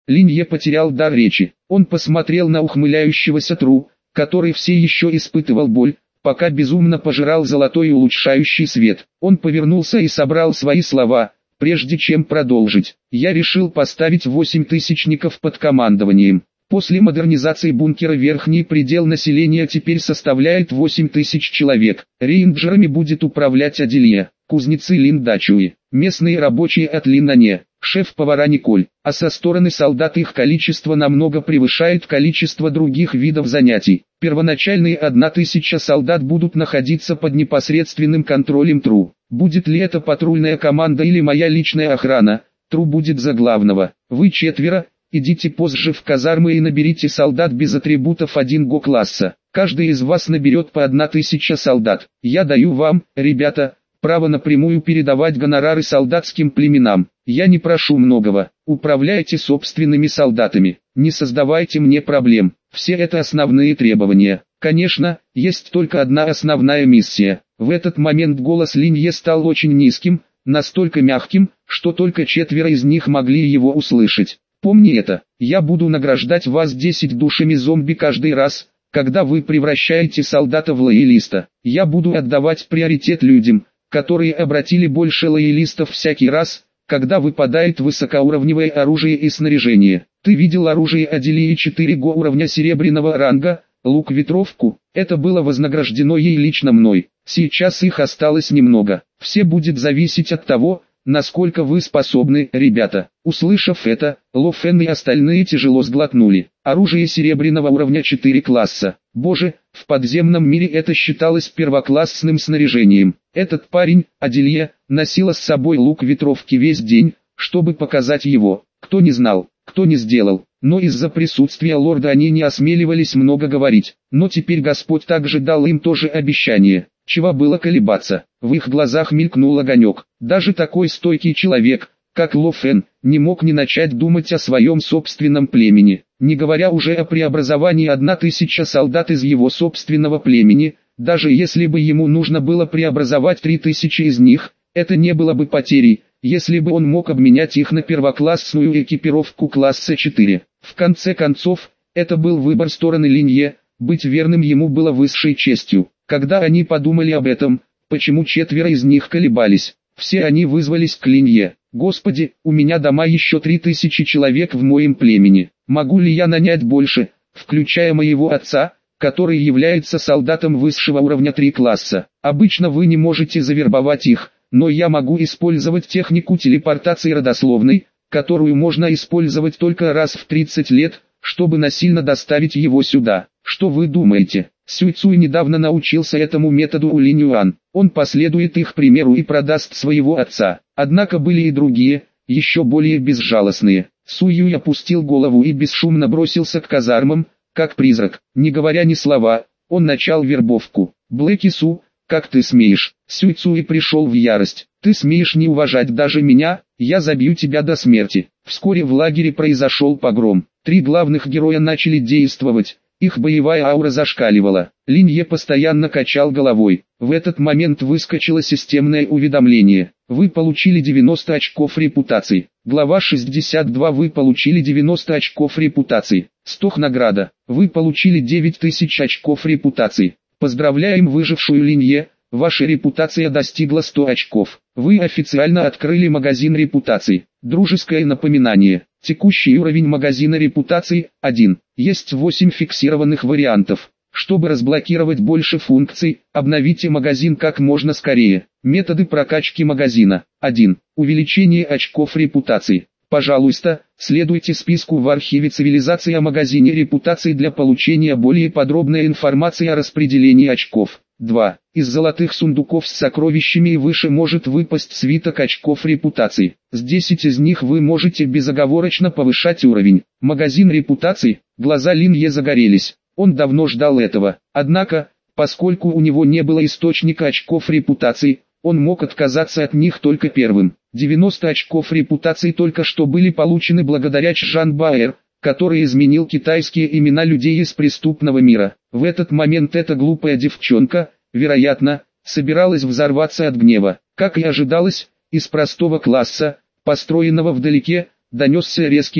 Линье потерял дар речи. Он посмотрел на ухмыляющегося Тру, который все еще испытывал боль, пока безумно пожирал золотой и улучшающий свет. Он повернулся и собрал свои слова, прежде чем продолжить. Я решил поставить 8 тысячников под командованием. После модернизации бункера верхний предел населения теперь составляет 8 тысяч человек. Рейнджерами будет управлять Адилье, кузнецы Лин Дачуи, местные рабочие от Линане, шеф-повара Николь. А со стороны солдат их количество намного превышает количество других видов занятий. Первоначальные 1000 солдат будут находиться под непосредственным контролем Тру. Будет ли это патрульная команда или моя личная охрана, Тру будет за главного. Вы 4. Идите позже в казармы и наберите солдат без атрибутов 1 Го-класса. Каждый из вас наберет по 1000 солдат. Я даю вам, ребята, право напрямую передавать гонорары солдатским племенам. Я не прошу многого. Управляйте собственными солдатами. Не создавайте мне проблем. Все это основные требования. Конечно, есть только одна основная миссия. В этот момент голос Линье стал очень низким, настолько мягким, что только 4 из них могли его услышать. Помни это, я буду награждать вас 10 душами зомби каждый раз, когда вы превращаете солдата в лоялиста. Я буду отдавать приоритет людям, которые обратили больше лоялистов всякий раз, когда выпадает высокоуровневое оружие и снаряжение. Ты видел оружие Адилии 4 Го уровня серебряного ранга, лук-ветровку? Это было вознаграждено ей лично мной. Сейчас их осталось немного. Все будет зависеть от того, насколько вы способны, ребята. Услышав это, Ло Фен и остальные тяжело сглотнули. Оружие серебряного уровня 4 класса. Боже, в подземном мире это считалось первоклассным снаряжением. Этот парень, Адилье, носила с собой лук ветровки весь день, чтобы показать его. Кто не знал, кто не сделал. Но из-за присутствия лорда они не осмеливались много говорить. Но теперь Господь также дал им тоже обещание. Чего было колебаться? В их глазах мелькнул огонек. Даже такой стойкий человек, как Ло Фен, не мог не начать думать о своем собственном племени. Не говоря уже о преобразовании 1000 солдат из его собственного племени, даже если бы ему нужно было преобразовать 3000 из них, это не было бы потерей, если бы он мог обменять их на первоклассную экипировку класса 4. В конце концов, это был выбор стороны Линье, быть верным ему было высшей честью. Когда они подумали об этом, почему 4 из них колебались, все они вызвались к Линье. Господи, у меня дома еще 3000 человек в моем племени. Могу ли я нанять больше, включая моего отца, который является солдатом высшего уровня 3 класса? Обычно вы не можете завербовать их, но я могу использовать технику телепортации родословной, которую можно использовать только раз в 30 лет, чтобы насильно доставить его сюда. Что вы думаете? Сюй Цуй недавно научился этому методу у Линь Юан. Он последует их примеру и продаст своего отца. Однако были и другие, еще более безжалостные. Суй Юй опустил голову и бесшумно бросился к казармам, как призрак. Не говоря ни слова, он начал вербовку. Блэки Су, как ты смеешь? Сюй Цуй пришел в ярость. Ты смеешь не уважать даже меня? Я забью тебя до смерти. Вскоре в лагере произошел погром. 3 главных героя начали действовать. Их боевая аура зашкаливала. Линье постоянно качал головой. В этот момент выскочило системное уведомление. Вы получили 90 очков репутации. Глава 62. Вы получили 90 очков репутации. Стох награда. Вы получили 9000 очков репутации. Поздравляем выжившую Линье. Ваша репутация достигла 100 очков. Вы официально открыли магазин репутаций. Дружеское напоминание. Текущий уровень магазина репутации – 1. Есть 8 фиксированных вариантов. Чтобы разблокировать больше функций, обновите магазин как можно скорее. Методы прокачки магазина. 1. Увеличение очков репутации. Пожалуйста, следуйте списку в архиве цивилизации о магазине репутации для получения более подробной информации о распределении очков. 2. Из золотых сундуков с сокровищами и выше может выпасть свиток очков репутации. С 10 из них вы можете безоговорочно повышать уровень. Магазин репутации. Глаза Линье загорелись. Он давно ждал этого. Однако, поскольку у него не было источника очков репутации, он мог отказаться от них только первым. 90 очков репутации только что были получены благодаря Чжан Баэр, который изменил китайские имена людей из преступного мира. В этот момент эта глупая девчонка, вероятно, собиралась взорваться от гнева. Как и ожидалось, из простого класса, построенного вдалеке, донесся резкий рев.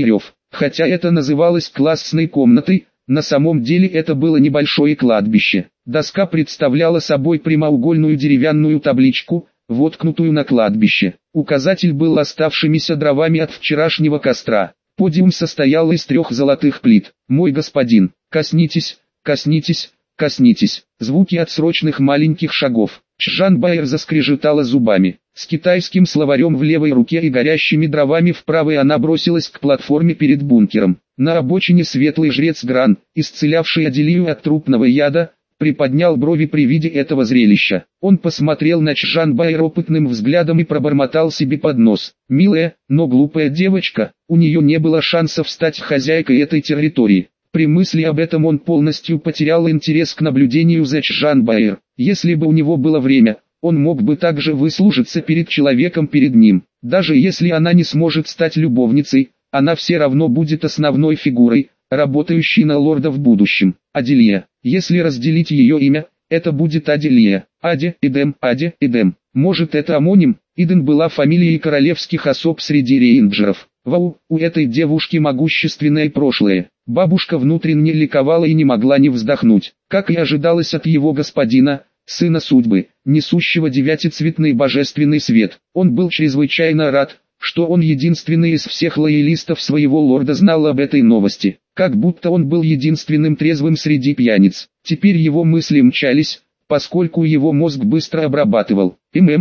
Хотя это называлось классной комнатой, на самом деле это было небольшое кладбище. Доска представляла собой прямоугольную деревянную табличку, воткнутую на кладбище. Указатель был оставшимися дровами от вчерашнего костра. Подиум состоял из 3 золотых плит. «Мой господин, коснитесь, коснитесь, коснитесь». Звуки отсрочных маленьких шагов. Чжан Байер заскрежетала зубами. С китайским словарем в левой руке и горящими дровами в правой она бросилась к платформе перед бункером. На обочине светлый жрец Гран, исцелявший Аделию от трупного яда, приподнял брови при виде этого зрелища. Он посмотрел на Чжан Байер опытным взглядом и пробормотал себе под нос: «Милая, но глупая девочка, у нее не было шансов стать хозяйкой этой территории». При мысли об этом он полностью потерял интерес к наблюдению за Чжан Байер. Если бы у него было время, он мог бы также выслужиться перед человеком перед ним. Даже если она не сможет стать любовницей, она все равно будет основной фигурой, работающей на лорда в будущем. Аделия. Если разделить ее имя, это будет Аделия. Аде, Эдем, Аде, Эдем. Может, это амоним? Иден была фамилией королевских особ среди рейнджеров. Вау, у этой девушки могущественное прошлое. Бабушка внутренне ликовала и не могла не вздохнуть. Как и ожидалось от его господина, сына судьбы, несущего девятицветный божественный свет. Он был чрезвычайно рад, что он единственный из всех лоялистов своего лорда знал об этой новости. Как будто он был единственным трезвым среди пьяниц. Теперь его мысли мчались, поскольку его мозг быстро обрабатывал.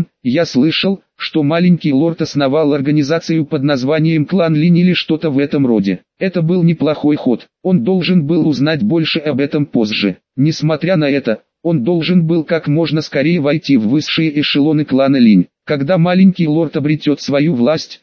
Я слышал, что маленький лорд основал организацию под названием Клан Линь или что-то в этом роде. Это был неплохой ход. Он должен был узнать больше об этом позже. Несмотря на это, он должен был как можно скорее войти в высшие эшелоны клана Линь. Когда маленький лорд обретет свою власть,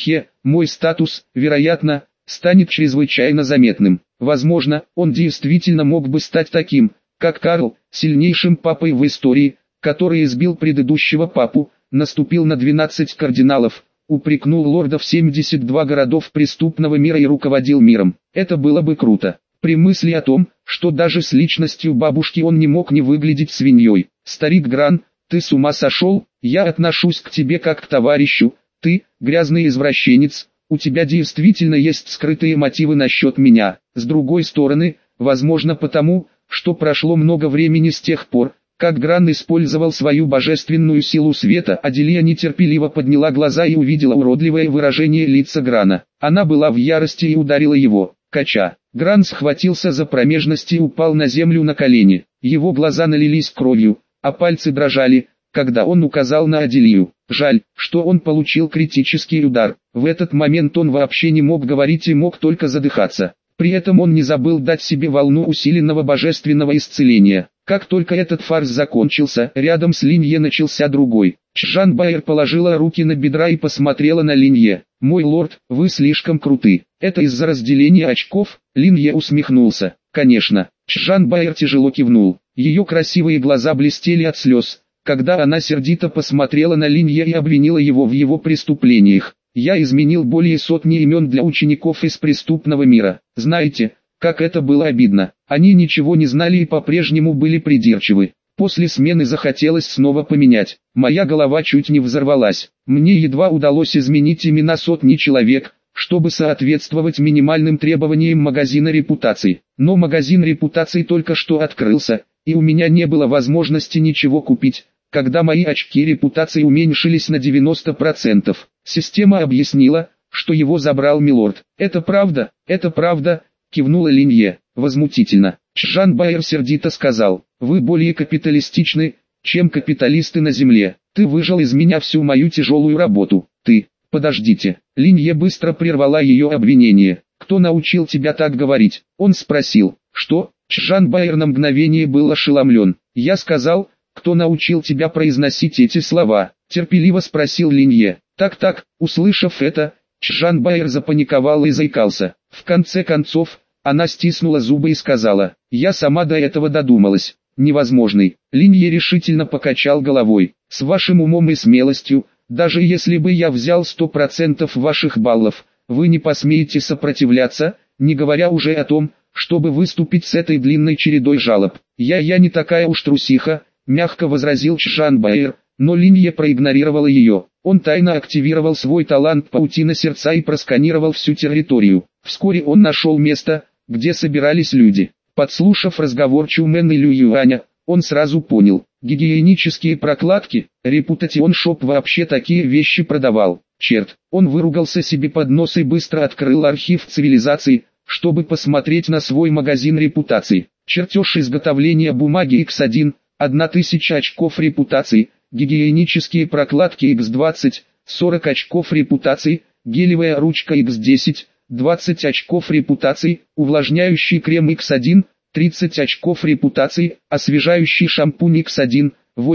мой статус, вероятно, станет чрезвычайно заметным. Возможно, он действительно мог бы стать таким, как Карл, сильнейшим папой в истории, который избил предыдущего папу, наступил на 12 кардиналов, упрекнул лордов 72 городов преступного мира и руководил миром. Это было бы круто. При мысли о том, что даже с личностью бабушки он не мог не выглядеть свиньей. «Старик Гран, ты с ума сошел? Я отношусь к тебе как к товарищу. Ты, грязный извращенец, у тебя действительно есть скрытые мотивы насчет меня. С другой стороны, возможно потому, что прошло много времени с тех пор, как Гран использовал свою божественную силу света». Аделия нетерпеливо подняла глаза и увидела уродливое выражение лица Грана. Она была в ярости и ударила его. Кача. Гран схватился за промежность и упал на землю на колени. Его глаза налились кровью, а пальцы дрожали, когда он указал на Аделию. Жаль, что он получил критический удар. В этот момент он вообще не мог говорить и мог только задыхаться. При этом он не забыл дать себе волну усиленного божественного исцеления. Как только этот фарс закончился, рядом с Линье начался другой. Чжан Байер положила руки на бедра и посмотрела на Линье. «Мой лорд, вы слишком круты. Это из-за разделения очков?» Линье усмехнулся. «Конечно». Чжан Байер тяжело кивнул. Ее красивые глаза блестели от слез, когда она сердито посмотрела на Линье и обвинила его в его преступлениях. «Я изменил более сотни имен для учеников из преступного мира. Знаете, как это было обидно. Они ничего не знали и по-прежнему были придирчивы. После смены захотелось снова поменять. Моя голова чуть не взорвалась. Мне едва удалось изменить имена сотни человек, чтобы соответствовать минимальным требованиям магазина репутаций. Но магазин репутаций только что открылся, и у меня не было возможности ничего купить, когда мои очки репутации уменьшились на 90%. Система объяснила, что его забрал милорд. Это правда, кивнула Линье. Возмутительно. Чжан Байер сердито сказал: «Вы более капиталистичны, чем капиталисты на земле. Ты выжал из меня всю мою тяжелую работу. Ты...» «Подождите». Линье быстро прервала ее обвинение. «Кто научил тебя так говорить?» Он спросил. «Что?» Чжан Байер на мгновение был ошеломлен. «Я сказал, кто научил тебя произносить эти слова?» Терпеливо спросил Линье. Так, услышав это, Чжан Байер запаниковал и заикался. В конце концов, она стиснула зубы и сказала: «Я сама до этого додумалась. Невозможный». Линье решительно покачал головой. «С вашим умом и смелостью, даже если бы я взял 100% ваших баллов, вы не посмеете сопротивляться, не говоря уже о том, чтобы выступить с этой длинной чередой жалоб». Я не такая уж трусиха», — мягко возразил Чжан Байер, но Линье проигнорировала ее. Он тайно активировал свой талант паутина сердца и просканировал всю территорию. Вскоре он нашел место, где собирались люди. Подслушав разговор Чумэн и Лю Юаня, он сразу понял, гигиенические прокладки, Reputation Shop вообще такие вещи продавал. Черт, он выругался себе под нос и быстро открыл архив цивилизации, чтобы посмотреть на свой магазин репутации. Чертеж изготовления бумаги X1, 1000 очков репутации, гигиенические прокладки X20, 40 очков репутации, гелевая ручка X10, 20 очков репутации, увлажняющий крем X1, 30 очков репутации, освежающий шампунь X1,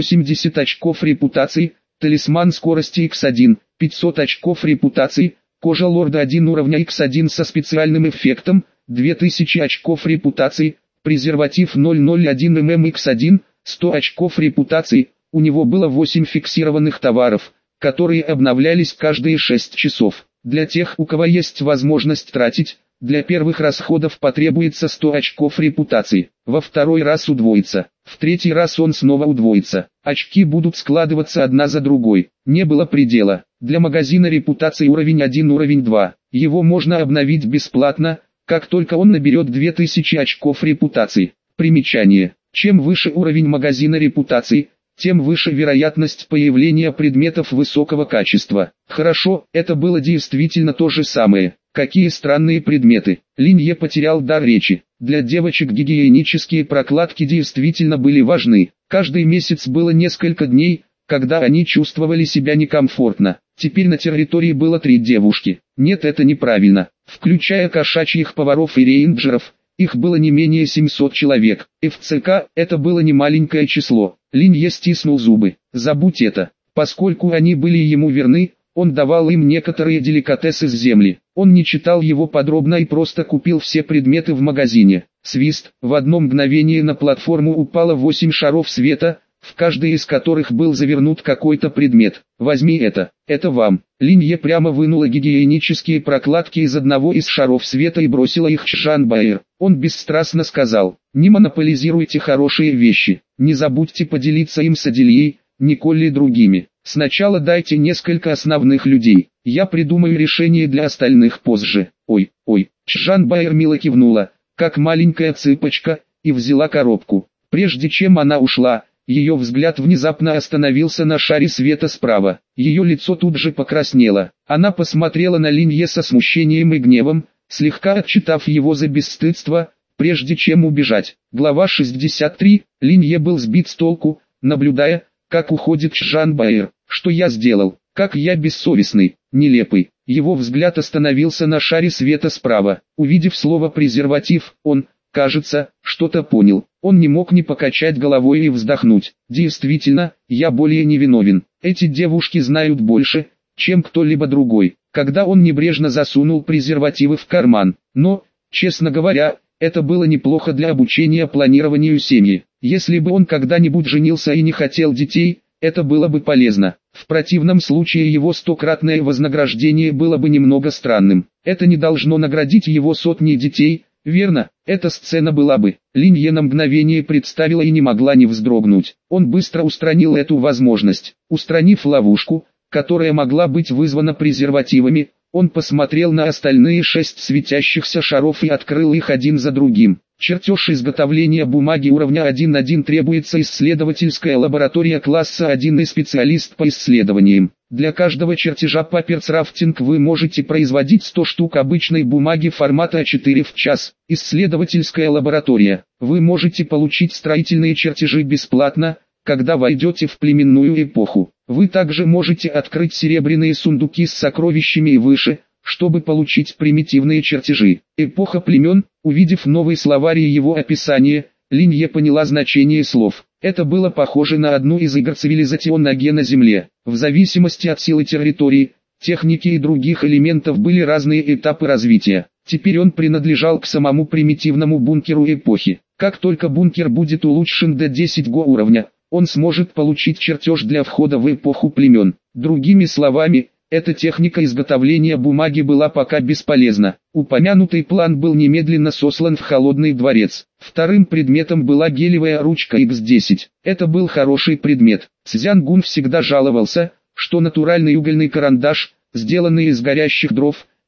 80 очков репутации, талисман скорости X1, 500 очков репутации, кожа лорда 1 уровня X1 со специальным эффектом, 2000 очков репутации, презерватив 001 X1, 100 очков репутации. У него было 8 фиксированных товаров, которые обновлялись каждые 6 часов. Для тех, у кого есть возможность тратить, для первых расходов потребуется 100 очков репутации, во второй раз удвоится, в третий раз он снова удвоится. Очки будут складываться одна за другой, не было предела. Для магазина репутации уровень 1, уровень 2, его можно обновить бесплатно, как только он наберет 2000 очков репутации. Примечание: чем выше уровень магазина репутации, тем выше вероятность появления предметов высокого качества. Хорошо, это было действительно то же самое. Какие странные предметы. Линье потерял дар речи. Для девочек гигиенические прокладки действительно были важны. Каждый месяц было несколько дней, когда они чувствовали себя некомфортно. Теперь на территории было 3 девушки. Нет, это неправильно. Включая кошачьих поваров и рейнджеров, их было не менее 700 человек. ФЦК – это было не маленькое число. Линье стиснул зубы. Забудь это. Поскольку они были ему верны, он давал им некоторые деликатесы с земли. Он не читал его подробно и просто купил все предметы в магазине. Свист. В одно мгновение на платформу упало 8 шаров света, в каждый из которых был завернут какой-то предмет. Возьми это. Это вам. Линье прямо вынула гигиенические прокладки из одного из шаров света и бросила их Чжан Баэр. Он бесстрастно сказал: не монополизируйте хорошие вещи. Не забудьте поделиться им с Адильей, Николь и другими. Сначала дайте несколько основных людей. Я придумаю решение для остальных позже. Ой. Чжан Баэр мило кивнула, как маленькая цыпочка, и взяла коробку. Прежде чем она ушла, ее взгляд внезапно остановился на шаре света справа. Ее лицо тут же покраснело. Она посмотрела на Линье со смущением и гневом, слегка отчитав его за бесстыдство, прежде чем убежать. Глава 63. Линье был сбит с толку, наблюдая, как уходит Чжан Баэр. Что я сделал? Как я бессовестный, нелепый. Его взгляд остановился на шаре света справа. Увидев слово «презерватив», он, кажется, что-то понял. Он не мог не покачать головой и вздохнуть. Действительно, я более не виновен. Эти девушки знают больше, чем кто-либо другой. Когда он небрежно засунул презервативы в карман. Но, честно говоря, это было неплохо для обучения планированию семьи. Если бы он когда-нибудь женился и не хотел детей, это было бы полезно. В противном случае его 100-кратное вознаграждение было бы немного странным. Это не должно наградить его сотней детей, верно? Эта сцена была бы. Линье на мгновение представила и не могла не вздрогнуть. Он быстро устранил эту возможность. Устранив ловушку, которая могла быть вызвана презервативами, он посмотрел на остальные 6 светящихся шаров и открыл их один за другим. Чертеж изготовления бумаги уровня 1.1 требуется исследовательская лаборатория класса 1 и специалист по исследованиям. Для каждого чертежа Papers Crafting вы можете производить 100 штук обычной бумаги формата А4 в час. Исследовательская лаборатория. Вы можете получить строительные чертежи бесплатно, когда войдете в племенную эпоху. Вы также можете открыть серебряные сундуки с сокровищами и выше, чтобы получить примитивные чертежи. Эпоха племен. Увидев новый словарь и его описание, Линье поняла значение слов. Это было похоже на одну из игр Civilization AG на Земле. В зависимости от силы территории, техники и других элементов были разные этапы развития. Теперь он принадлежал к самому примитивному бункеру эпохи. Как только бункер будет улучшен до 10 го уровня, он сможет получить чертеж для входа в эпоху племен. Другими словами, эта техника изготовления бумаги была пока бесполезна. Упомянутый план был немедленно сослан в Холодный дворец. Вторым предметом была гелевая ручка X10. Это был хороший предмет. Цзян Гун всегда жаловался, что натуральный угольный карандаш, сделанный из горящих дров,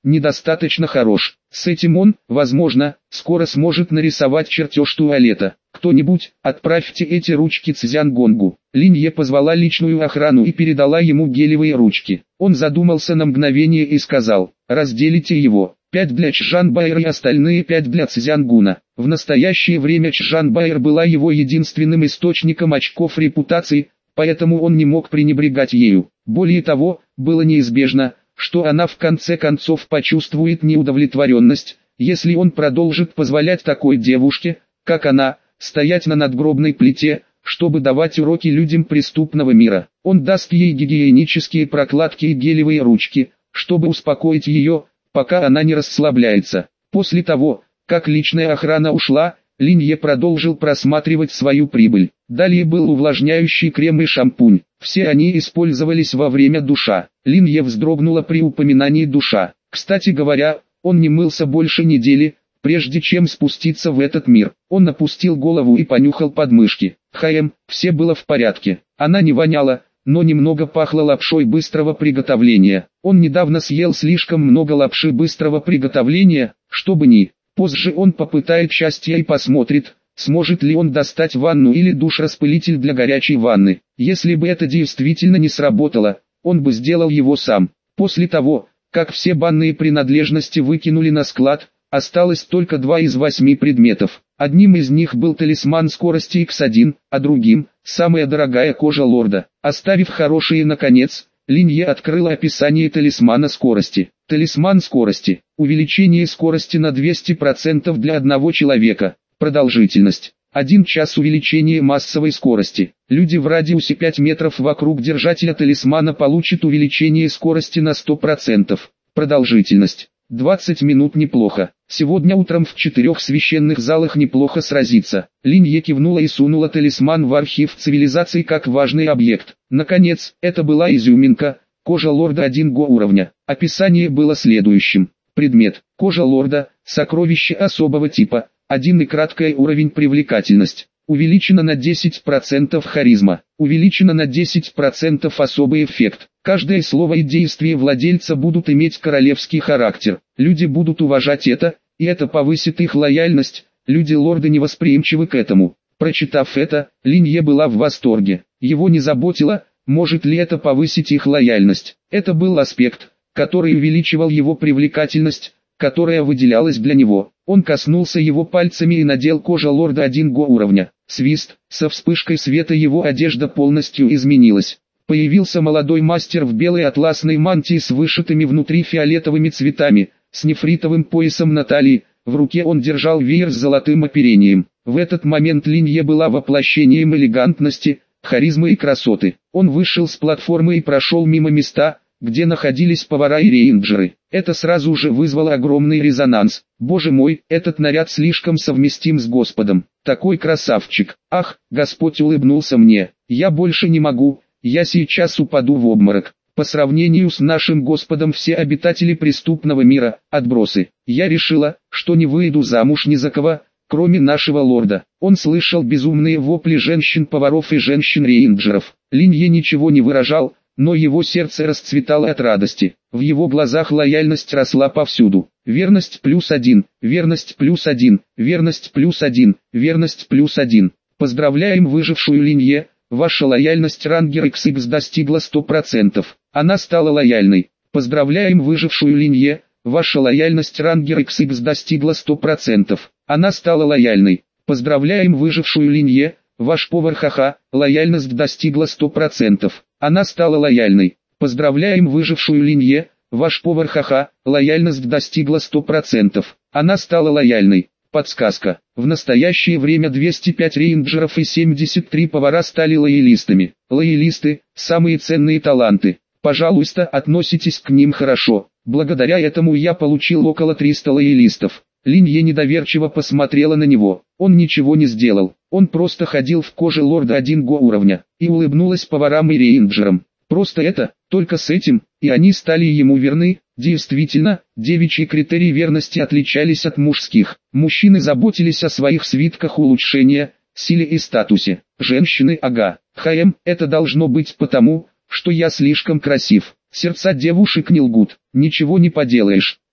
недостаточно хорош. С этим он, возможно, скоро сможет нарисовать чертеж туалета. Кто-нибудь, отправьте эти ручки Цзянгонгу. Линье позвала личную охрану и передала ему гелевые ручки. Он задумался на мгновение и сказал: разделите его. 5 для Чжанбаэра и остальные 5 для Цзянгуна. В настоящее время Чжанбаэр была его единственным источником очков репутации, поэтому он не мог пренебрегать ею. Более того, было неизбежно, что она в конце концов почувствует неудовлетворенность, если он продолжит позволять такой девушке, как она, стоять на надгробной плите, чтобы давать уроки людям преступного мира. Он даст ей гигиенические прокладки и гелевые ручки, чтобы успокоить ее, пока она не расслабляется. После того, как личная охрана ушла, Линье продолжил просматривать свою прибыль. Далее был увлажняющий крем и шампунь. Все они использовались во время душа. Линье вздрогнула при упоминании душа. Кстати говоря, он не мылся больше недели, прежде чем спуститься в этот мир. Он опустил голову и понюхал подмышки. Все было в порядке. Она не воняла, но немного пахло лапшой быстрого приготовления. Он недавно съел слишком много лапши быстрого приготовления, чтобы не... Позже он попытает счастья и посмотрит, сможет ли он достать ванну или душ-распылитель для горячей ванны. Если бы это действительно не сработало, он бы сделал его сам. После того, как все банные принадлежности выкинули на склад, осталось только 2 из 8 предметов. Одним из них был талисман скорости X1, а другим – самая дорогая кожа лорда. Оставив хорошие наконец, Линье открыла описание талисмана скорости. Талисман скорости. Увеличение скорости на 200% для одного человека. Продолжительность. 1 час увеличения массовой скорости. Люди в радиусе 5 метров вокруг держателя талисмана получат увеличение скорости на 100%. Продолжительность. 20 минут неплохо. Сегодня утром в 4 священных залах неплохо сразиться. Линье кивнула и сунула талисман в архив цивилизации как важный объект. Наконец, это была изюминка. Кожа лорда 1 го уровня. Описание было следующим. Предмет. Кожа лорда. Сокровище особого типа. 1 и краткое уровень привлекательность. Увеличено на 10% харизма. Увеличено на 10% особый эффект. Каждое слово и действие владельца будут иметь королевский характер. Люди будут уважать это, и это повысит их лояльность. Люди-лорды невосприимчивы к этому. Прочитав это, Линье была в восторге. Его не заботило, может ли это повысить их лояльность. Это был аспект, который увеличивал его привлекательность, которая выделялась для него. Он коснулся его пальцами и надел кожа лорда 1 го уровня. Свист, со вспышкой света его одежда полностью изменилась. Появился молодой мастер в белой атласной мантии с вышитыми внутри фиолетовыми цветами, с нефритовым поясом на талии, в руке он держал веер с золотым оперением. В этот момент Линье была воплощением элегантности, харизмы и красоты. Он вышел с платформы и прошел мимо места, где находились повара и рейнджеры. Это сразу же вызвало огромный резонанс. Боже мой, этот наряд слишком совместим с Господом. Такой красавчик. Ах, Господь улыбнулся мне. Я больше не могу, я сейчас упаду в обморок. По сравнению с нашим Господом все обитатели преступного мира – отбросы. Я решила, что не выйду замуж ни за кого, кроме нашего лорда. Он слышал безумные вопли женщин-поваров и женщин-рейнджеров. Линье ничего не выражал, но его сердце расцветало от радости. В его глазах лояльность росла повсюду. Верность +1, верность +1, верность +1, верность +1. Поздравляем выжившую Линье, ваша лояльность рангер XX достигла 100%. Она стала лояльной. Поздравляем выжившую Линье, ваша лояльность рангер XX достигла 100%. Она стала лояльной. Поздравляем выжившую Линье, ваш повар Хаха, лояльность достигла 100%. Она стала лояльной. Поздравляем выжившую Линье, ваш повар Хаха, лояльность достигла 100%. Она стала лояльной. Подсказка. В настоящее время 205 рейнджеров и 73 повара стали лоялистами. Лоялисты – самые ценные таланты. Пожалуйста, относитесь к ним хорошо. Благодаря этому я получил около 300 лоялистов. Линье недоверчиво посмотрела на него. Он ничего не сделал. Он просто ходил в коже лорда 1 го уровня. И улыбнулась поварам и рейнджерам. Просто это, только с этим, и они стали ему верны. Действительно, девичьи критерии верности отличались от мужских. Мужчины заботились о своих свитках улучшения, силе и статусе. Женщины, ага. Это должно быть потому, что я слишком красив. Сердца девушек не лгут. Ничего не поделаешь.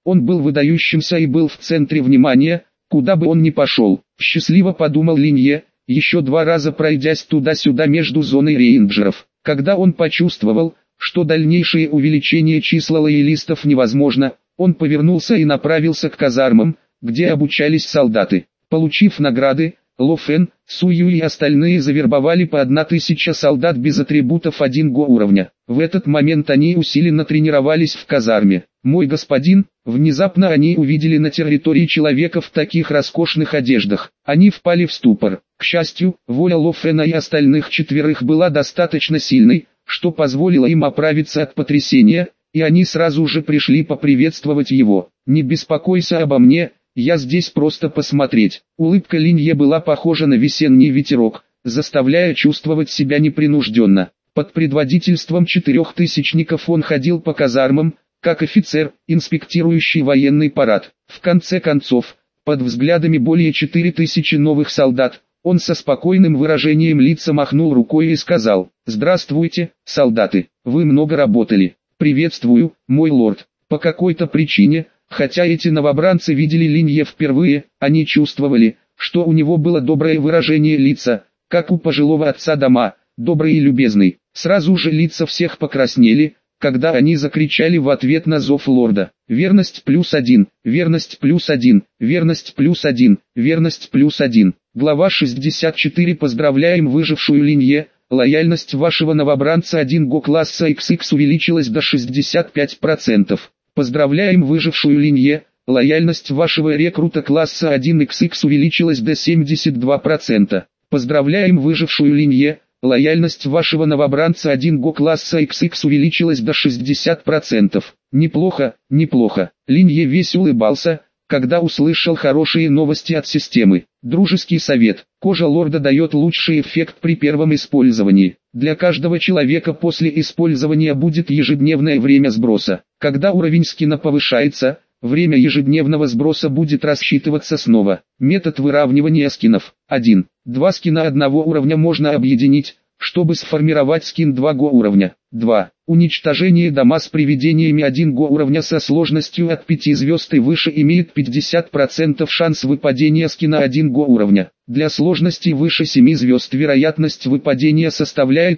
Он был выдающимся и был в центре внимания, куда бы он ни пошел. Счастливо подумал Линье, еще 2 раза пройдясь туда-сюда между зоной рейнджеров. Когда он почувствовал, что дальнейшее увеличение числа лоялистов невозможно, он повернулся и направился к казармам, где обучались солдаты. Получив награды, Ло Фэн, Сую и остальные завербовали по 1000 солдат без атрибутов 1 го уровня. В этот момент они усиленно тренировались в казарме. «Мой господин», внезапно они увидели на территории человека в таких роскошных одеждах. Они впали в ступор. К счастью, воля Ло Фэна и остальных 4 была достаточно сильной, что позволило им оправиться от потрясения, и они сразу же пришли поприветствовать его. «Не беспокойся обо мне, я здесь просто посмотреть». Улыбка Линье была похожа на весенний ветерок, заставляя чувствовать себя непринужденно. Под предводительством 4000-ников он ходил по казармам, как офицер, инспектирующий военный парад. В конце концов, под взглядами более 4000 новых солдат, он со спокойным выражением лица махнул рукой и сказал: «Здравствуйте, солдаты, вы много работали». «Приветствую, мой лорд». По какой-то причине, хотя эти новобранцы видели Линье впервые, они чувствовали, что у него было доброе выражение лица, как у пожилого отца дома, добрый и любезный. Сразу же лица всех покраснели, когда они закричали в ответ на зов лорда: «Верность +1, верность +1, верность +1, верность +1». Глава 64. Поздравляем выжившую Линье. Лояльность вашего новобранца 1 го класса XX увеличилась до 65%. Поздравляем выжившую Линье. Лояльность вашего рекрута класса 1XX увеличилась до 72%. Поздравляем выжившую Линье. Лояльность вашего новобранца 1 го класса XX увеличилась до 60%. Неплохо, неплохо. Линье весь улыбался, когда услышал хорошие новости от системы. Дружеский совет. Кожа лорда дает лучший эффект при первом использовании. Для каждого человека после использования будет ежедневное время сброса. Когда уровень скина повышается, время ежедневного сброса будет рассчитываться снова. Метод выравнивания скинов. 1. 2 скина одного уровня можно объединить, чтобы сформировать скин 2 го уровня. 2. Уничтожение дома с привидениями 1 го уровня со сложностью от 5 звезд и выше имеет 50% шанс выпадения скина 1 го уровня. Для сложности выше 7 звезд вероятность выпадения составляет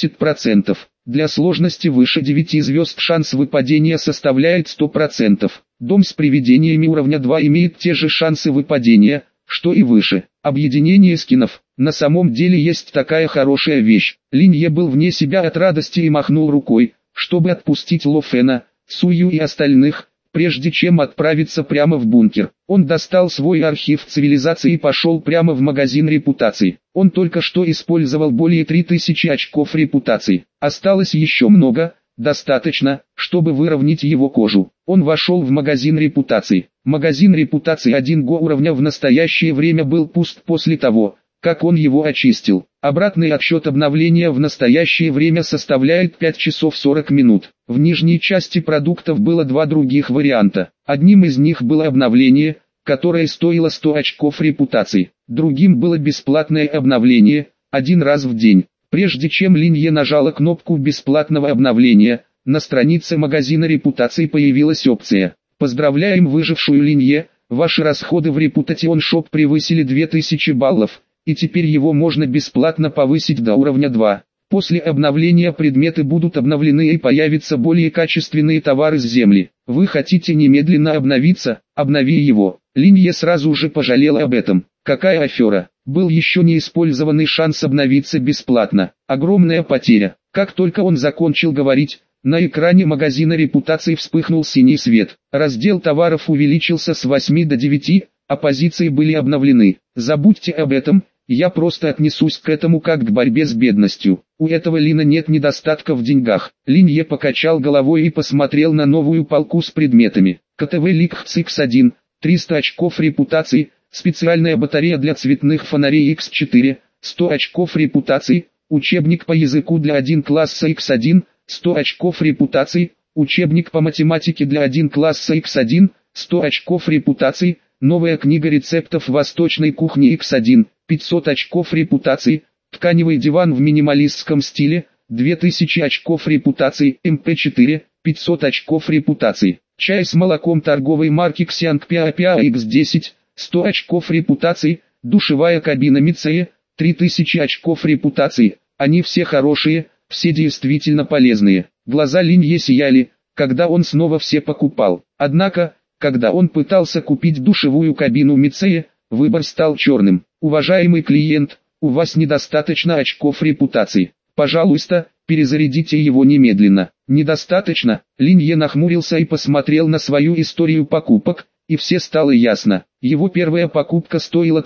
70%. Для сложности выше 9 звезд шанс выпадения составляет 100%. Дом с привидениями уровня 2 имеет те же шансы выпадения, что и выше. Объединение скинов. На самом деле есть такая хорошая вещь. Линье был вне себя от радости и махнул рукой, чтобы отпустить Ло Фэна, Сую и остальных, прежде чем отправиться прямо в бункер. Он достал свой архив цивилизации и пошел прямо в магазин репутации. Он только что использовал более 3000 очков репутации. Осталось еще много, достаточно, чтобы выровнять его кожу. Он вошел в магазин репутации. Магазин репутации 1 го уровня в настоящее время был пуст после того, как он его очистил. Обратный отсчет обновления в настоящее время составляет 5 часов 40 минут. В нижней части продуктов было 2 других варианта. Одним из них было обновление, которое стоило 100 очков репутации. Другим было бесплатное обновление, 1 раз в день. Прежде чем Линье нажала кнопку бесплатного обновления, на странице магазина репутации появилась опция: «Поздравляем выжившую Линье, ваши расходы в Reputation Shop превысили 2000 баллов, и теперь его можно бесплатно повысить до уровня 2. После обновления предметы будут обновлены и появятся более качественные товары с земли. Вы хотите немедленно обновиться? Обнови его». Линье сразу же пожалела об этом. Какая афера! Был еще не использованный шанс обновиться бесплатно. Огромная потеря. Как только он закончил говорить, на экране магазина репутации вспыхнул синий свет. Раздел товаров увеличился с 8 до 9, а позиции были обновлены. Забудьте об этом, я просто отнесусь к этому как к борьбе с бедностью. У этого Лина нет недостатка в деньгах. Линье покачал головой и посмотрел на новую полку с предметами. КТВ Ликхц X1, 300 очков репутации, специальная батарея для цветных фонарей X4, 100 очков репутации, учебник по языку для 1 класса X1, 100 очков репутации, учебник по математике для 1 класса X1, 100 очков репутации, новая книга рецептов восточной кухни X1, 500 очков репутации, тканевый диван в минималистском стиле, 2000 очков репутации, МП4, 500 очков репутации. Чай с молоком торговой марки Xiangpia X10, 100 очков репутации. Душевая кабина Мицея, 3000 очков репутации. Они все хорошие, все действительно полезные. Глаза Линье сияли, когда он снова все покупал. Однако, когда он пытался купить душевую кабину Мицея, выбор стал черным. Уважаемый клиент, у вас недостаточно очков репутации. Пожалуйста, перезарядите его немедленно. Недостаточно. Линье нахмурился и посмотрел на свою историю покупок, и все стало ясно. Его первая покупка стоила